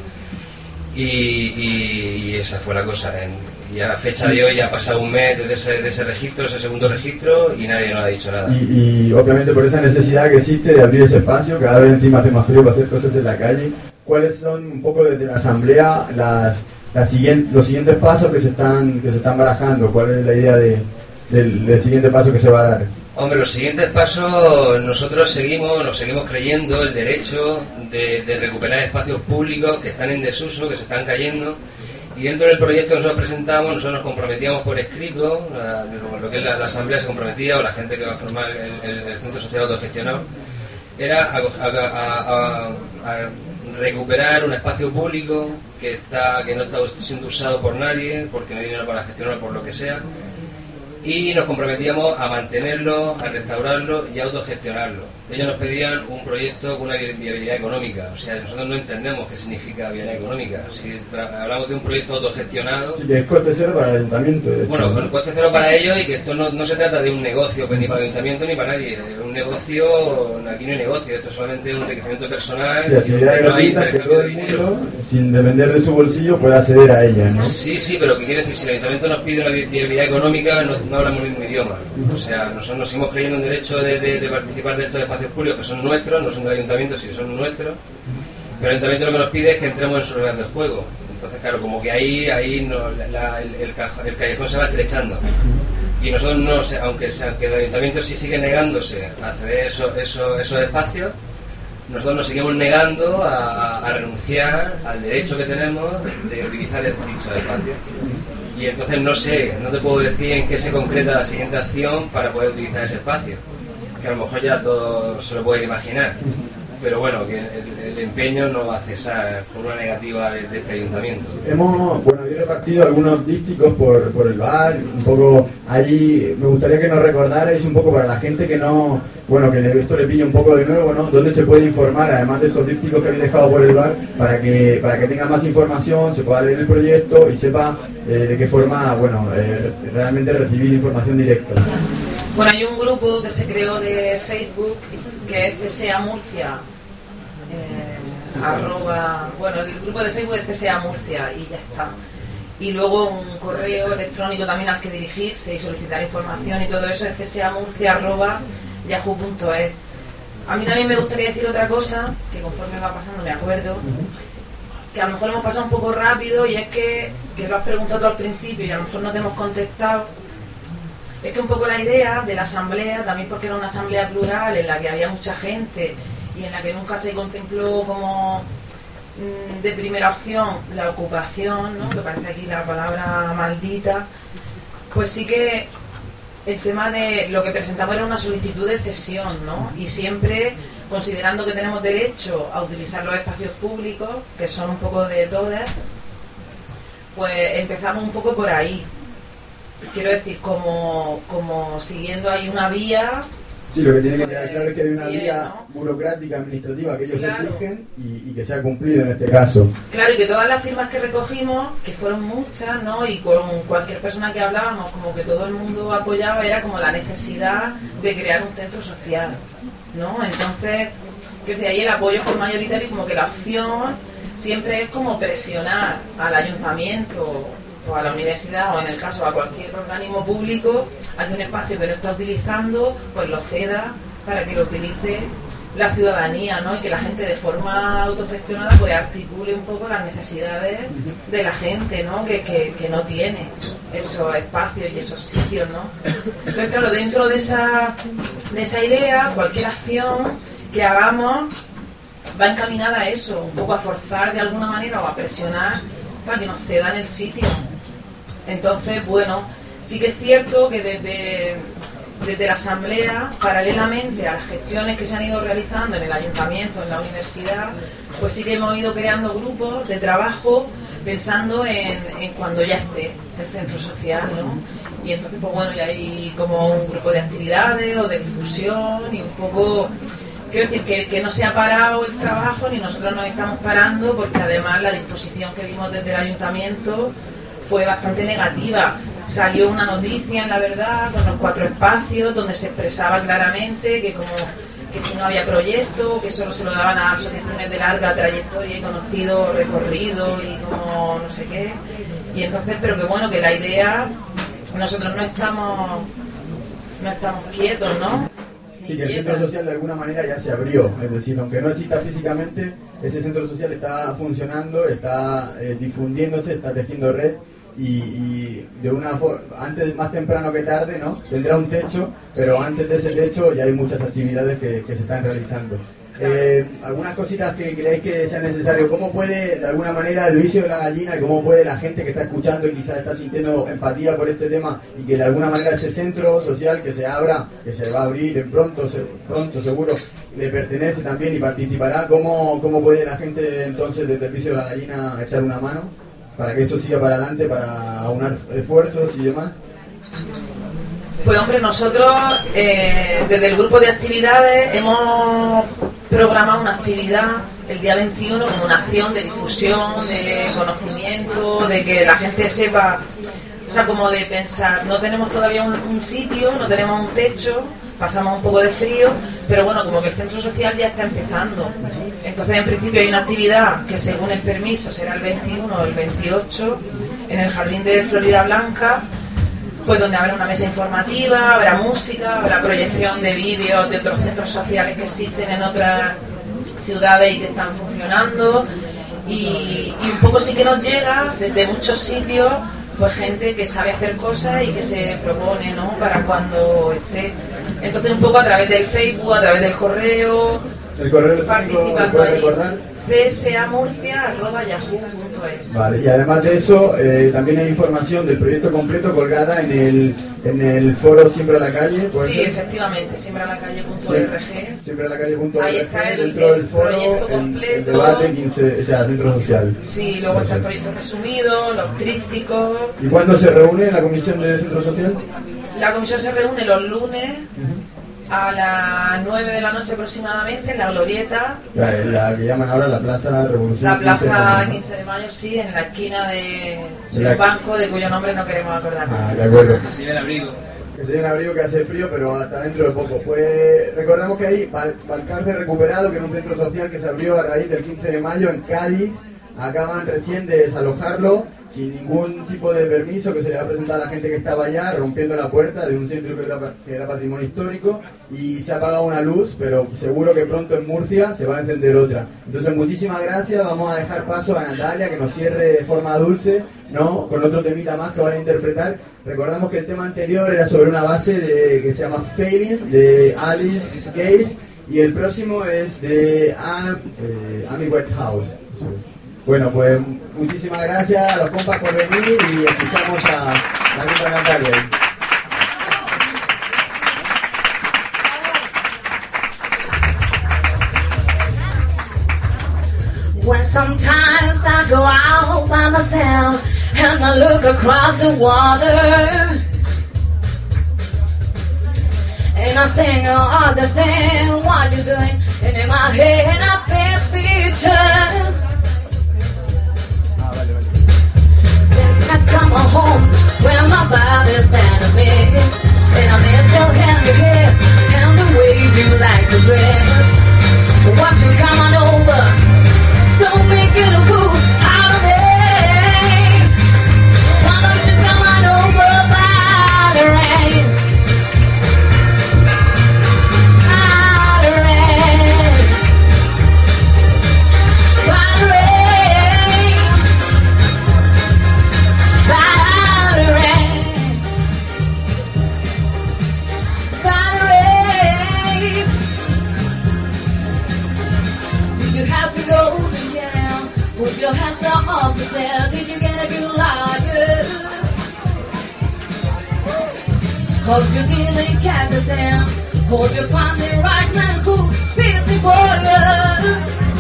y esa fue la cosa. Y a la fecha de hoy ya ha pasado un mes desde ese registro, ese segundo registro, y nadie nos ha dicho nada. Y obviamente por esa necesidad que existe de abrir ese espacio, cada vez encima hace más frío para hacer cosas en la calle, ¿cuáles son un poco desde la asamblea los siguientes pasos que se están barajando? ¿Cuál es la idea del siguiente paso que se va a dar? Hombre, los siguientes pasos, nosotros nos seguimos creyendo el derecho de recuperar espacios públicos que están en desuso, que se están cayendo, y dentro del proyecto que nosotros presentamos, nosotros nos comprometíamos por escrito, lo que es la asamblea se comprometía, o la gente que va a formar el centro social autogestionado, era a recuperar un espacio público que no está siendo usado por nadie, porque no hay dinero para gestionarlo, por lo que sea, y nos comprometíamos a mantenerlo, a restaurarlo y a autogestionarlo. Ellos nos pedían un proyecto con una viabilidad económica, o sea, nosotros no entendemos qué significa viabilidad económica. Si hablamos de un proyecto autogestionado... Sí, que es coste cero para el ayuntamiento, de hecho. Bueno, con coste cero para ellos, y que esto no se trata de un negocio ni para el ayuntamiento ni para nadie. Un negocio, aquí no hay negocio, esto es solamente un enriquecimiento personal. Sí, actividades gratuitas que todo el mundo, sin depender de su bolsillo, puede acceder a ellas, ¿no? Sí, pero ¿qué quiere decir? Si el ayuntamiento nos pide una viabilidad económica, no hablamos el mismo idioma. O sea, nosotros nos seguimos creyendo en derecho de participar de estos espacios públicos que son nuestros, no son del ayuntamiento, sino son nuestros, pero el ayuntamiento lo que nos pide es que entremos en su reglas del juego. Entonces, claro, como que ahí el callejón se va estrechando, y nosotros no, aunque el ayuntamiento sí sigue negándose a ceder esos espacios, nosotros nos seguimos negando a renunciar al derecho que tenemos de utilizar dicho espacio. Y entonces no te puedo decir en qué se concreta la siguiente acción para poder utilizar ese espacio, que a lo mejor ya todo se lo puede imaginar, pero bueno, que el empeño no va a cesar por una negativa de este ayuntamiento. Yo he repartido algunos dípticos por el bar, un poco allí. Me gustaría que nos recordarais un poco para la gente que no, que esto le pille un poco de nuevo, ¿no? ¿Dónde se puede informar, además de estos dípticos que habéis dejado por el bar, para que tenga más información, se pueda leer el proyecto y sepa de qué forma, realmente recibir información directa? Bueno, hay un grupo que se creó de Facebook que es CSEA Murcia, el grupo de Facebook es CSEA Murcia y ya está. Y luego un correo electrónico también al que dirigirse y solicitar información, y todo eso es cseamurcia@yahoo.es. A mí también me gustaría decir otra cosa, que conforme va pasando me acuerdo, que a lo mejor hemos pasado un poco rápido, y es que lo has preguntado tú al principio y a lo mejor no te hemos contestado. Es que un poco la idea de la asamblea, también porque era una asamblea plural en la que había mucha gente y en la que nunca se contempló como de primera opción la ocupación, ¿no? Que parece aquí la palabra maldita, pues sí que el tema de lo que presentamos era una solicitud de cesión, ¿no? Y siempre considerando que tenemos derecho a utilizar los espacios públicos, que son un poco de todas, pues empezamos un poco por ahí. Quiero decir, como siguiendo ahí una vía. Sí, lo que tiene que quedar claro es que hay una vía burocrática, administrativa que ellos exigen y que se ha cumplido en este caso. Claro, y que todas las firmas que recogimos, que fueron muchas, ¿no? Y con cualquier persona que hablábamos, como que todo el mundo apoyaba, era como la necesidad de crear un centro social, ¿no? Entonces, que ahí el apoyo fue mayoritario, y como que la opción siempre es como presionar al ayuntamiento o a la universidad, o en el caso a cualquier organismo público, a que un espacio que no está utilizando pues lo ceda para que lo utilice la ciudadanía, ¿no? Y que la gente de forma autogestionada pues articule un poco las necesidades de la gente, ¿no? Que no tiene esos espacios y esos sitios, ¿no? Entonces, claro, dentro de esa idea, cualquier acción que hagamos va encaminada a eso, un poco a forzar de alguna manera o a presionar para que nos cedan el sitio. Entonces, bueno, sí que es cierto que desde la asamblea, paralelamente a las gestiones que se han ido realizando en el ayuntamiento, en la universidad, pues sí que hemos ido creando grupos de trabajo pensando en cuando ya esté el centro social, ¿no? Y entonces, pues bueno, ya hay como un grupo de actividades o de difusión y un poco... Quiero decir que no se ha parado el trabajo, ni nosotros nos estamos parando, porque además la disposición que vimos desde el ayuntamiento fue bastante negativa. Salió una noticia, en La Verdad, con los 4 espacios, donde se expresaba claramente que si no había proyecto, que solo se lo daban a asociaciones de larga trayectoria y conocido recorrido y como no sé qué. Y entonces, pero que bueno, que la idea, nosotros no estamos quietos, ¿no? Sí, que el centro social de alguna manera ya se abrió, es decir, aunque no exista físicamente, ese centro social está funcionando, está difundiéndose, está tejiendo red, y de una antes, más temprano que tarde, ¿no? Tendrá un techo, pero antes de ese techo ya hay muchas actividades que se están realizando. Algunas cositas que creéis que sea necesario. ¿Cómo puede, de alguna manera, el vicio de la gallina, y cómo puede la gente que está escuchando y quizás está sintiendo empatía por este tema, y que de alguna manera ese centro social que se abra, que se va a abrir pronto seguro, le pertenece también y participará? ¿Cómo puede la gente entonces desde el vicio de la gallina echar una mano para que eso siga para adelante, para aunar esfuerzos y demás? Pues hombre, nosotros desde el grupo de actividades hemos programado una actividad el día 21 como una acción de difusión, de conocimiento, de que la gente sepa, o sea, como de pensar, no tenemos todavía un sitio, no tenemos un techo, pasamos un poco de frío, pero bueno, como que el centro social ya está empezando. Entonces, en principio hay una actividad que según el permiso será el 21 o el 28 en el jardín de Florida Blanca, pues donde habrá una mesa informativa, habrá música, habrá proyección de vídeos de otros centros sociales que existen en otras ciudades y que están funcionando, y un poco sí que nos llega desde muchos sitios pues gente que sabe hacer cosas y que se propone, ¿no?, para cuando esté. Entonces un poco a través del Facebook, a través del correo, el correo participando ¿lo puedes ahí. recordar? csamurcia@yahoo.es. Vale, y además de eso, también hay información del proyecto completo colgada en el foro Siembra a la Calle. Sí, ser? efectivamente, siembralacalle.org. Siembralacalle.org, ahí está dentro del foro, el debate 15, o sea, centro social. Sí, luego está el proyecto resumido, los trípticos. ¿Y cuándo se reúne la comisión de centro social? La comisión se reúne los lunes a las 9 de la noche aproximadamente en la Glorieta. La que llaman ahora la Plaza Revolución. La Plaza 15 de Mayo, sí, en la esquina del banco de cuyo nombre no queremos acordarnos. Ah, de acuerdo. Que se lleve el abrigo. Que se lleve el abrigo, que hace frío, pero hasta dentro de poco. Pues recordamos que hay Balcarce Recuperado, que es un centro social que se abrió a raíz del 15 de mayo en Cádiz. Acaban recién de desalojarlo sin ningún tipo de permiso que se le va a presentar a la gente que estaba allá, rompiendo la puerta de un centro que era patrimonio histórico, y se ha apagado una luz, pero seguro que pronto en Murcia se va a encender otra. Entonces, muchísimas gracias. Vamos a dejar paso a Natalia, que nos cierre de forma dulce, ¿no?, con otro temita más que van a interpretar. Recordamos que el tema anterior era sobre una base que se llama Failing, de Alice Gaze, y el próximo es de Amy Whitehouse. Bueno, pues muchísimas gracias a los compas por venir, y escuchamos a la compa Natalia. When sometimes I go out by myself and I look across the water and I think of the thing what you're doing, and in my head I paint a picture. Since I come home where my body's standing miss, and I'm in your hair and the way you like to dress. Won't you come on over? Don't make it a fool out of me. Why don't you come on over by the rain? By the rain. By the rain. By the rain. By the rain. Did you have to go? With your hands up the stairs, did you get a good liar? Hope you didn't catch it down. Hope you find the right man who feels the border.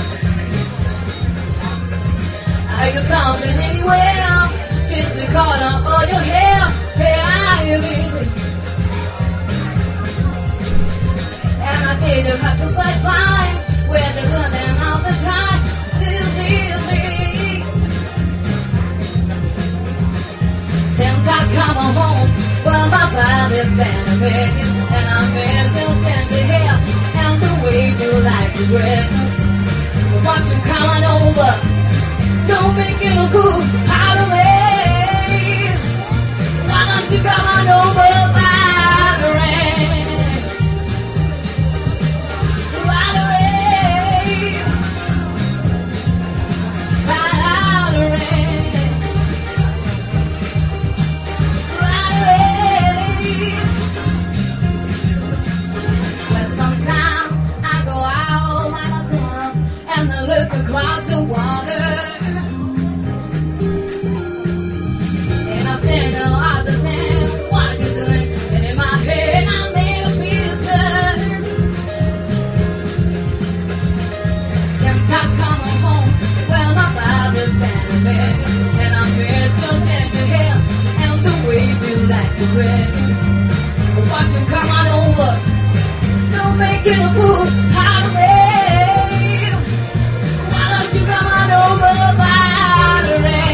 Are you stopping anywhere? Just the color of your hair. Hey, are you busy? And I didn't have to fight fine. We're the good and all the time. Since I come home, well, my body's standing vacant, and I'm missing tender hair and the way you like to dress. Want you coming over? So make it a fool out of me. Why don't you come on over by the rain? By the rain. By the rain. bed, and I miss your gentle hair and the way you like to dress. Won't you come on over? Don't make it a fool out of me. Why don't you come on over, Valerie?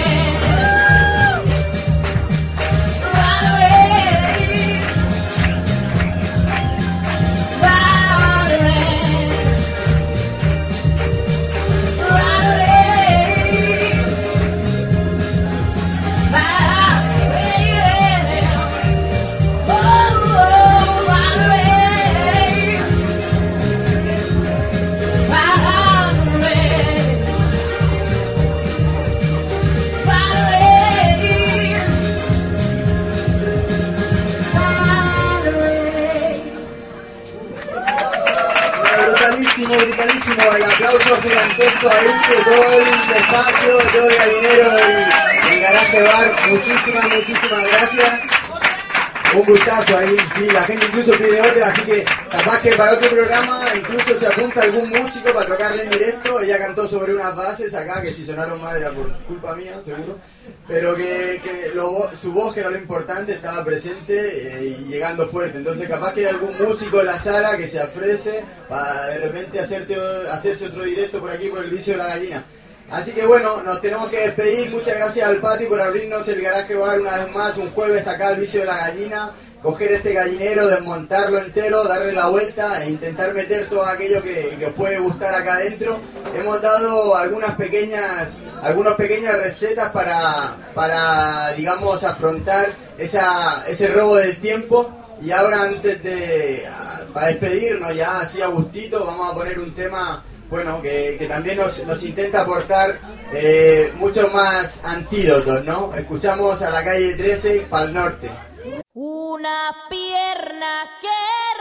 Brutalísimo, el aplauso gigantesco ahí de todo el espacio, de todo el gallinero del garaje bar. Muchísimas gracias. Un gustazo ahí, sí, la gente incluso pide otra, así que capaz que para otro programa incluso se apunta algún músico para tocarle en directo. Ella cantó sobre unas bases acá que si sonaron mal era por culpa mía, seguro, pero que su voz, que era lo importante, estaba presente y llegando fuerte. Entonces capaz que hay algún músico en la sala que se ofrece para de repente hacerse otro directo por aquí por el vicio de la gallina. Así que bueno, nos tenemos que despedir. Muchas gracias al Pati por abrirnos el garaje bar una vez más, un jueves acá al vicio de la gallina. Coger este gallinero, desmontarlo entero, darle la vuelta e intentar meter todo aquello que os puede gustar acá adentro. Hemos dado algunas pequeñas recetas para digamos, afrontar ese robo del tiempo. Y ahora para despedirnos ya así a gustito, vamos a poner un tema, bueno, que también nos intenta aportar muchos más antídotos, ¿no? Escuchamos a la calle 13 para el norte. Una pierna que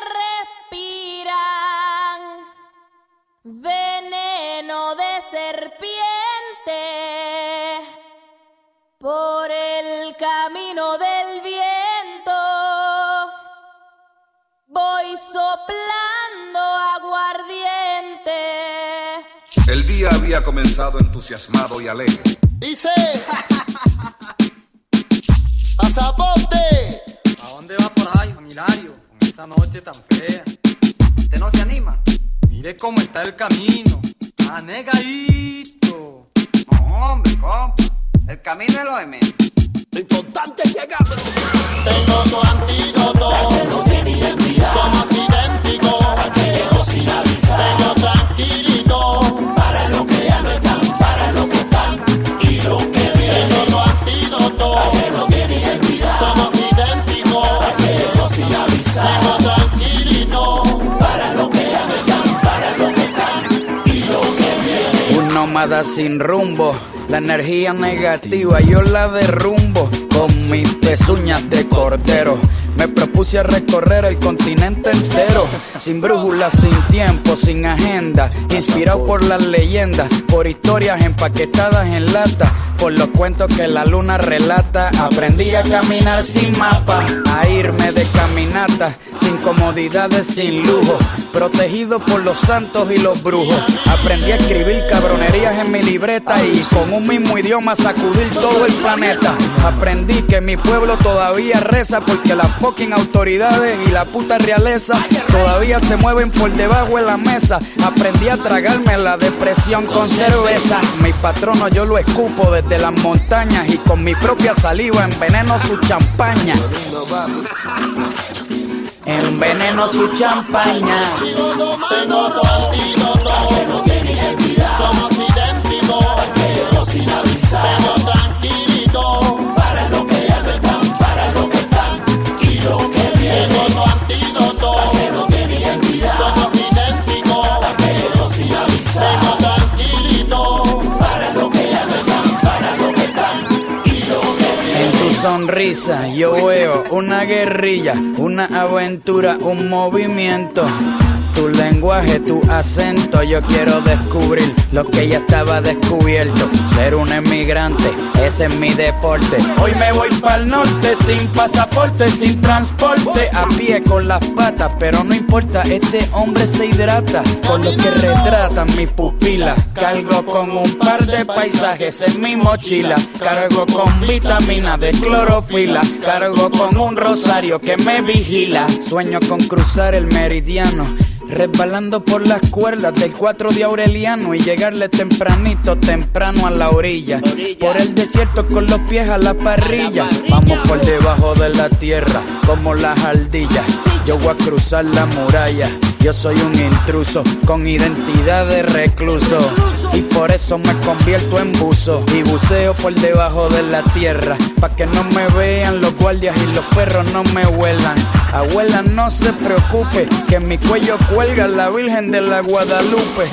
respiran veneno de serpiente por el camino del viento. Voy soplando aguardiente. El día había comenzado entusiasmado y alegre. Dice: ¡Pasaporte! ¿A dónde va por ahí, Juan Hilario, con esta noche tan fea? ¿Usted no se anima? Mire cómo está el camino, anegadito. No, hombre, compa, el camino es lo de menos. Lo importante es llegar, bro. Tengo tu antídoto, que no tiene identidad. Somos idénticos, que llegó sin avisar. Vengo tranquilito, para los que ya no están, para los que están y los que vienen. Tengo tu antídoto, que no tiene identidad. Somos idénticos, que llegó sin avisar. Vengo tranquilito, para los que ya no están, para los que están y los que vienen. Un nómada sin rumbo, la energía negativa yo la derrumbo con mis pezuñas de cordero. Me propuse a recorrer el continente entero, sin brújula, sin tiempo, sin agenda, inspirado por las leyendas, por historias empaquetadas en lata, por los cuentos que la luna relata. Aprendí a caminar sin mapa, a irme de caminata, sin comodidades, sin lujo, protegido por los santos y los brujos. Aprendí a escribir cabronerías en mi libreta y con un mismo idioma sacudir todo el planeta. Aprendí que mi pueblo todavía reza porque las fucking autoridades y la puta realeza todavía se mueven por debajo de la mesa. Aprendí a tragarme la depresión con cerveza. Mi patrono yo lo escupo desde las montañas y con mi propia saliva enveneno su champaña. Enveneno su champaña. Tengo tu antídoto, que no tiene identidad. Somos idénticos, que llegó sin avisar. Vengo tranquilito, para los que ya no están, para los que están y los que vienen. Tengo tu antídoto, que no tiene identidad. Somos idénticos, que llegó sin avisar. Vengo tranquilito, para los que ya no están, para los que están y los que vienen. En tu sonrisa yo veo una guerrilla, una aventura, un movimiento. tu lenguaje, tu acento. Yo quiero descubrir lo que ya estaba descubierto. Ser un emigrante, ese es mi deporte. Hoy me voy pa'l norte, sin pasaporte, sin transporte, a pie con las patas, pero no importa, este hombre se hidrata con lo que retratan mis pupilas. Cargo con un par de paisajes en mi mochila, cargo con vitamina de clorofila, cargo con un rosario que me vigila. Sueño con cruzar el meridiano, resbalando por las cuerdas del 4 de Aureliano y llegarle temprano a la orilla. Por el desierto con los pies a la parrilla. Vamos por debajo de la tierra como las ardillas. Yo voy a cruzar la muralla. Yo soy un intruso con identidad de recluso, y por eso me convierto en buzo y buceo por debajo de la tierra, pa' que no me vean los guardias y los perros no me huelan. Abuela, no se preocupe, que en mi cuello cuelga la Virgen de la Guadalupe.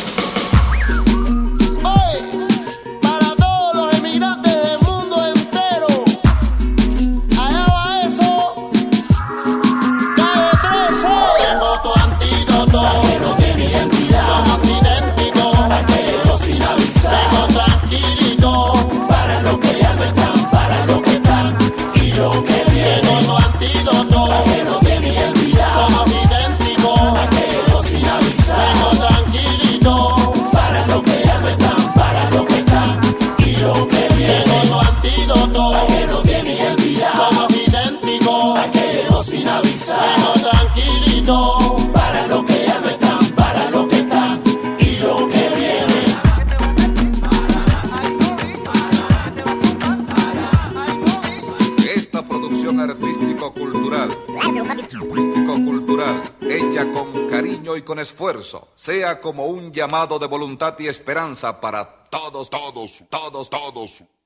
Para todos los emigrantes del mundo entero, allá va eso. Calle 13. Tengo tu antídoto, que no tiene identidad. Somos idénticos, aquellos sin avisar. Vengo tranquilito, para los que ya no están, para los que están y los que vienen. Tengo tu antídoto, que no tiene identidad. Somos idénticos, aquellos sin avisar. Vengo tranquilito, para los que ya no están, para los que están y los que vienen. Tengo tu antídoto, que no tiene identidad. Somos idénticos, aquellos sin avisar. Vengo tranquilito, para los que ya no están, para los que están y los que vienen. Esta producción artístico-cultural, hecha con cariño y con esfuerzo, sea como un llamado de voluntad y esperanza para todos.